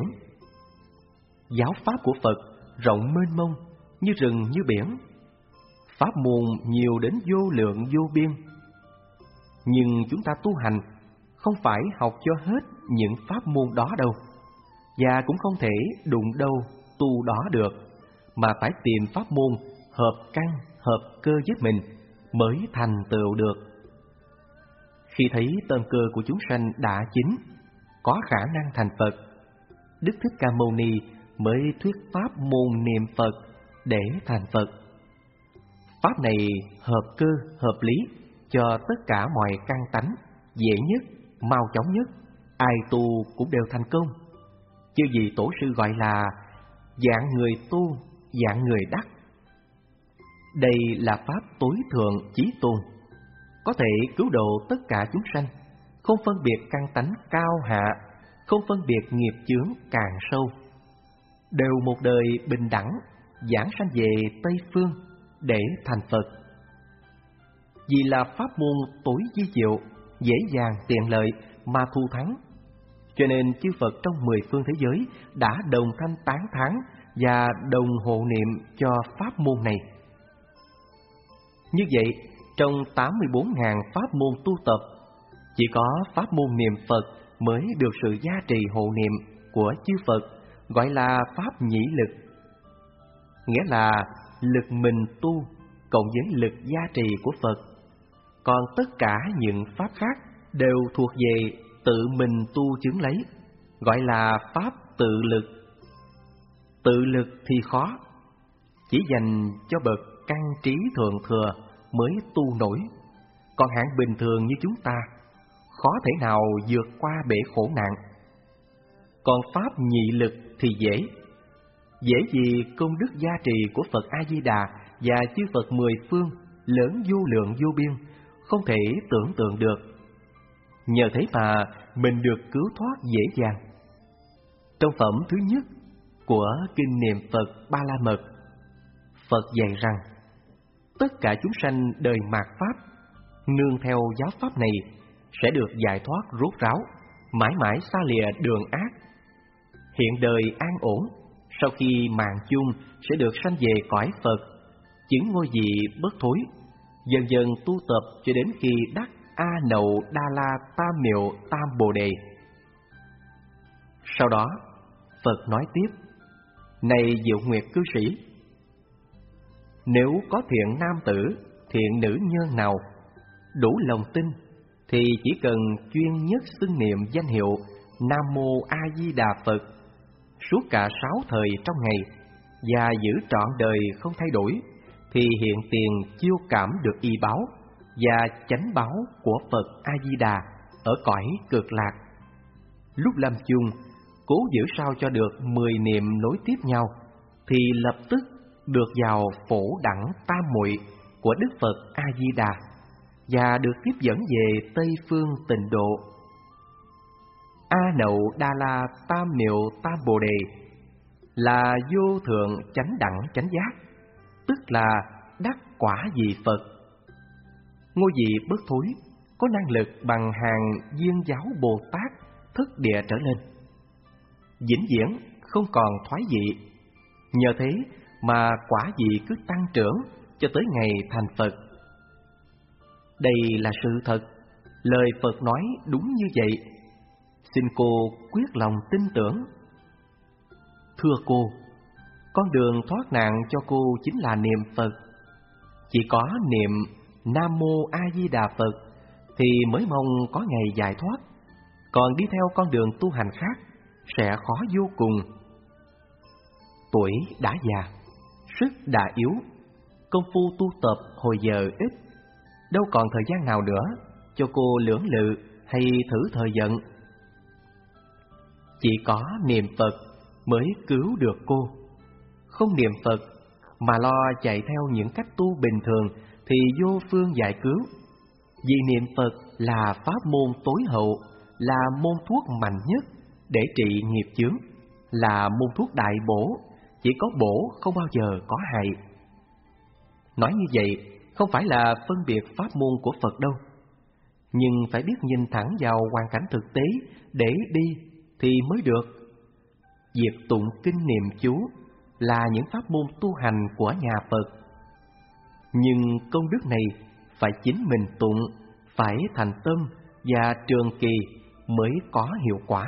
Giáo pháp của Phật rộng mênh mông, như rừng như biển, pháp môn nhiều đến vô lượng vô biên. Nhưng chúng ta tu hành không phải học cho hết những pháp môn đó đâu, và cũng không thể đụng đâu tu đó được, mà phải tìm pháp môn hợp căn, hợp cơ với mình mới thành tựu được. Khi thấy tâm cơ của chúng sanh đã chín, có khả năng thành Phật, Đức Thích Ca Mâu Ni mới thuyết pháp môn niệm Phật để thành Phật. Pháp này hợp cơ, hợp lý cho tất cả mọi căn tánh, dễ nhất, mau chóng nhất, ai tu cũng đều thành công. Chứ vì tổ sư gọi là dạng người tu, dạng người đắc. Đây là pháp tối thượng chí tôn, có thể cứu độ tất cả chúng sanh, không phân biệt căn tánh cao hạ, không phân biệt nghiệp chướng càng sâu, đều một đời bình đẳng, giảng sanh về Tây Phương để thành Phật. Vì là pháp môn tối vi diệu, dễ dàng tiện lợi mà thu thắng, cho nên chư Phật trong mười phương thế giới đã đồng thanh tán thán và đồng hộ niệm cho pháp môn này. Như vậy, trong tám mươi bốn nghìn pháp môn tu tập, chỉ có pháp môn niệm Phật mới được sự gia trì hộ niệm của chư Phật, gọi là pháp nhĩ lực. Nghĩa là lực mình tu cộng với lực gia trì của Phật. Còn tất cả những pháp khác đều thuộc về tự mình tu chứng lấy, gọi là pháp tự lực. Tự lực thì khó, chỉ dành cho bậc căn trí thượng thừa mới tu nổi. Còn hạng bình thường như chúng ta, khó thể nào vượt qua bể khổ nạn. Còn pháp nhị lực thì dễ. Dễ vì công đức gia trì của Phật A-di-đà và chư Phật mười phương lớn vô lượng vô biên, không thể tưởng tượng được. Nhờ thế mà mình được cứu thoát dễ dàng. Trong phẩm thứ nhất của kinh niệm Phật Ba La Mật, Phật dạy rằng tất cả chúng sanh đời mạt pháp nương theo giáo pháp này sẽ được giải thoát rốt ráo, mãi mãi xa lìa đường ác. Hiện đời an ổn, sau khi mạng chung sẽ được sanh về cõi Phật, chứng ngôi vị bất thối, dần dần tu tập cho đến khi đắc A Nậu Đa La Tam Miệu Tam Bồ Đề. Sau đó Phật nói tiếp: này Diệu Nguyệt cư sĩ, nếu có thiện nam tử, thiện nữ nhân nào đủ lòng tin, thì chỉ cần chuyên nhất xưng niệm danh hiệu Nam Mô A Di Đà Phật suốt cả sáu thời trong ngày và giữ trọn đời không thay đổi, thì hiện tiền chiêu cảm được y báo và chánh báo của Phật A Di Đà ở cõi cực lạc. Lúc lâm chung, cố giữ sao cho được mười niệm nối tiếp nhau, thì lập tức được vào phổ đẳng tam muội của Đức Phật A Di Đà và được tiếp dẫn về Tây phương Tịnh Độ. A Nậu Đa La Tam Miệu Tam Bồ Đề là vô thượng chánh đẳng chánh giác, tức là đắc quả vị Phật. Ngôi vị bất thối có năng lực bằng hàng viên giáo Bồ Tát thất địa trở lên, vĩnh viễn không còn thoái vị. Nhờ thế mà quả vị cứ tăng trưởng cho tới ngày thành Phật. Đây là sự thật, lời Phật nói đúng như vậy. Xin cô quyết lòng tin tưởng. Thưa cô, con đường thoát nạn cho cô chính là niệm Phật. Chỉ có niệm Nam Mô A Di Đà Phật thì mới mong có ngày giải thoát. Còn đi theo con đường tu hành khác sẽ khó vô cùng. Tuổi đã già, sức đã yếu, công phu tu tập hồi giờ ít, đâu còn thời gian nào nữa cho cô lưỡng lự hay thử thời vận. Chỉ có niệm Phật mới cứu được cô. Không niệm Phật mà lo chạy theo những cách tu bình thường thì vô phương giải cứu. Vì niệm Phật là pháp môn tối hậu, là môn thuốc mạnh nhất để trị nghiệp chướng, là môn thuốc đại bổ, chỉ có bổ không bao giờ có hại. Nói như vậy không phải là phân biệt pháp môn của Phật đâu, nhưng phải biết nhìn thẳng vào hoàn cảnh thực tế để đi thì mới được. Việc tụng kinh niệm chú là những pháp môn tu hành của nhà Phật, nhưng công đức này phải chính mình tụng, phải thành tâm và trường kỳ mới có hiệu quả.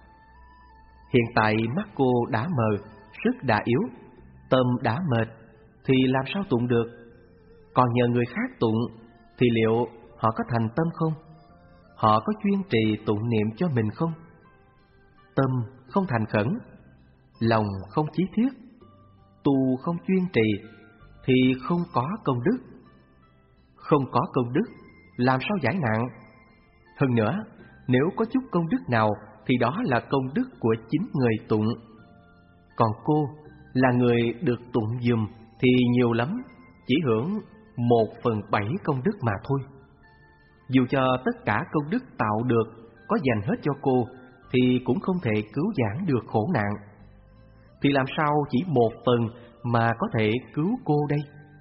Hiện tại mắt cô đã mờ, sức đã yếu, tâm đã mệt, thì làm sao tụng được? Còn nhờ người khác tụng thì liệu họ có thành tâm không? Họ có chuyên trì tụng niệm cho mình không? Tâm không thành khẩn, lòng không chí thiết, tu không chuyên trì thì không có công đức. Không có công đức làm sao giải nạn? Hơn nữa, nếu có chút công đức nào thì đó là công đức của chính người tụng. Còn cô là người được tụng giùm thì nhiều lắm, chỉ hưởng một phần bảy công đức mà thôi. Dù cho tất cả công đức tạo được có dành hết cho cô thì cũng không thể cứu vãn được khổ nạn. Thì làm sao chỉ một phần mà có thể cứu cô đây?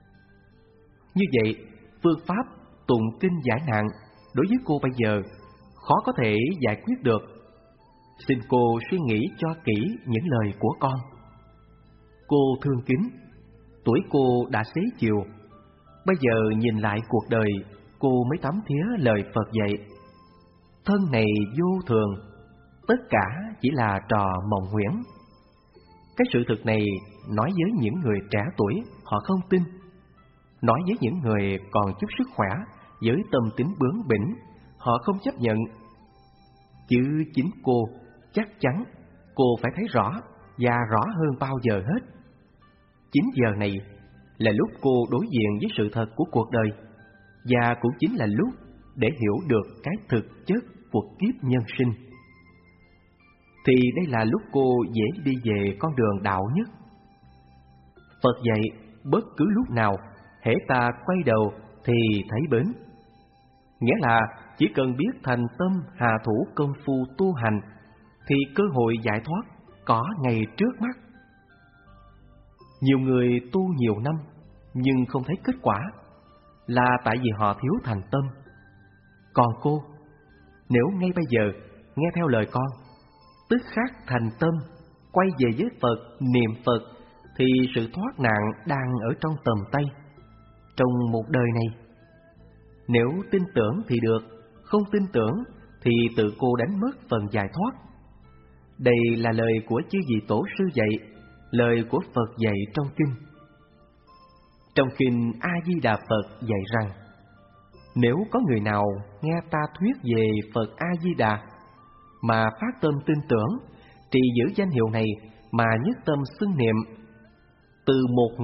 Như vậy, phương pháp tụng kinh giải nạn đối với cô bây giờ khó có thể giải quyết được. Xin cô suy nghĩ cho kỹ những lời của con. Cô thương kính, tuổi cô đã xế chiều. Bây giờ nhìn lại cuộc đời, cô mới thấm thía lời Phật dạy. Thân này vô thường, tất cả chỉ là trò mộng huyễn. Cái sự thực này nói với những người trẻ tuổi họ không tin, nói với những người còn chút sức khỏe với tâm tính bướng bỉnh họ không chấp nhận. Chứ chính cô chắc chắn cô phải thấy rõ và rõ hơn bao giờ hết. Chính giờ này là lúc cô đối diện với sự thật của cuộc đời, và cũng chính là lúc để hiểu được cái thực chất của kiếp nhân sinh. Thì đây là lúc cô dễ đi về con đường đạo nhất. Phật dạy bất cứ lúc nào hễ ta quay đầu thì thấy bến. Nghĩa là chỉ cần biết thành tâm hà thủ công phu tu hành thì cơ hội giải thoát có ngay trước mắt. Nhiều người tu nhiều năm nhưng không thấy kết quả là tại vì họ thiếu thành tâm. Còn cô, nếu ngay bây giờ nghe theo lời con, tức khắc thành tâm, quay về với Phật, niệm Phật, thì sự thoát nạn đang ở trong tầm tay, trong một đời này. Nếu tin tưởng thì được, không tin tưởng thì tự cô đánh mất phần giải thoát. Đây là lời của chư vị tổ sư dạy, lời của Phật dạy trong kinh. Trong kinh A Di Đà Phật dạy rằng, nếu có người nào nghe ta thuyết về Phật A Di Đà mà phát tâm tin tưởng, trì giữ danh hiệu này mà nhất tâm xưng niệm, từ một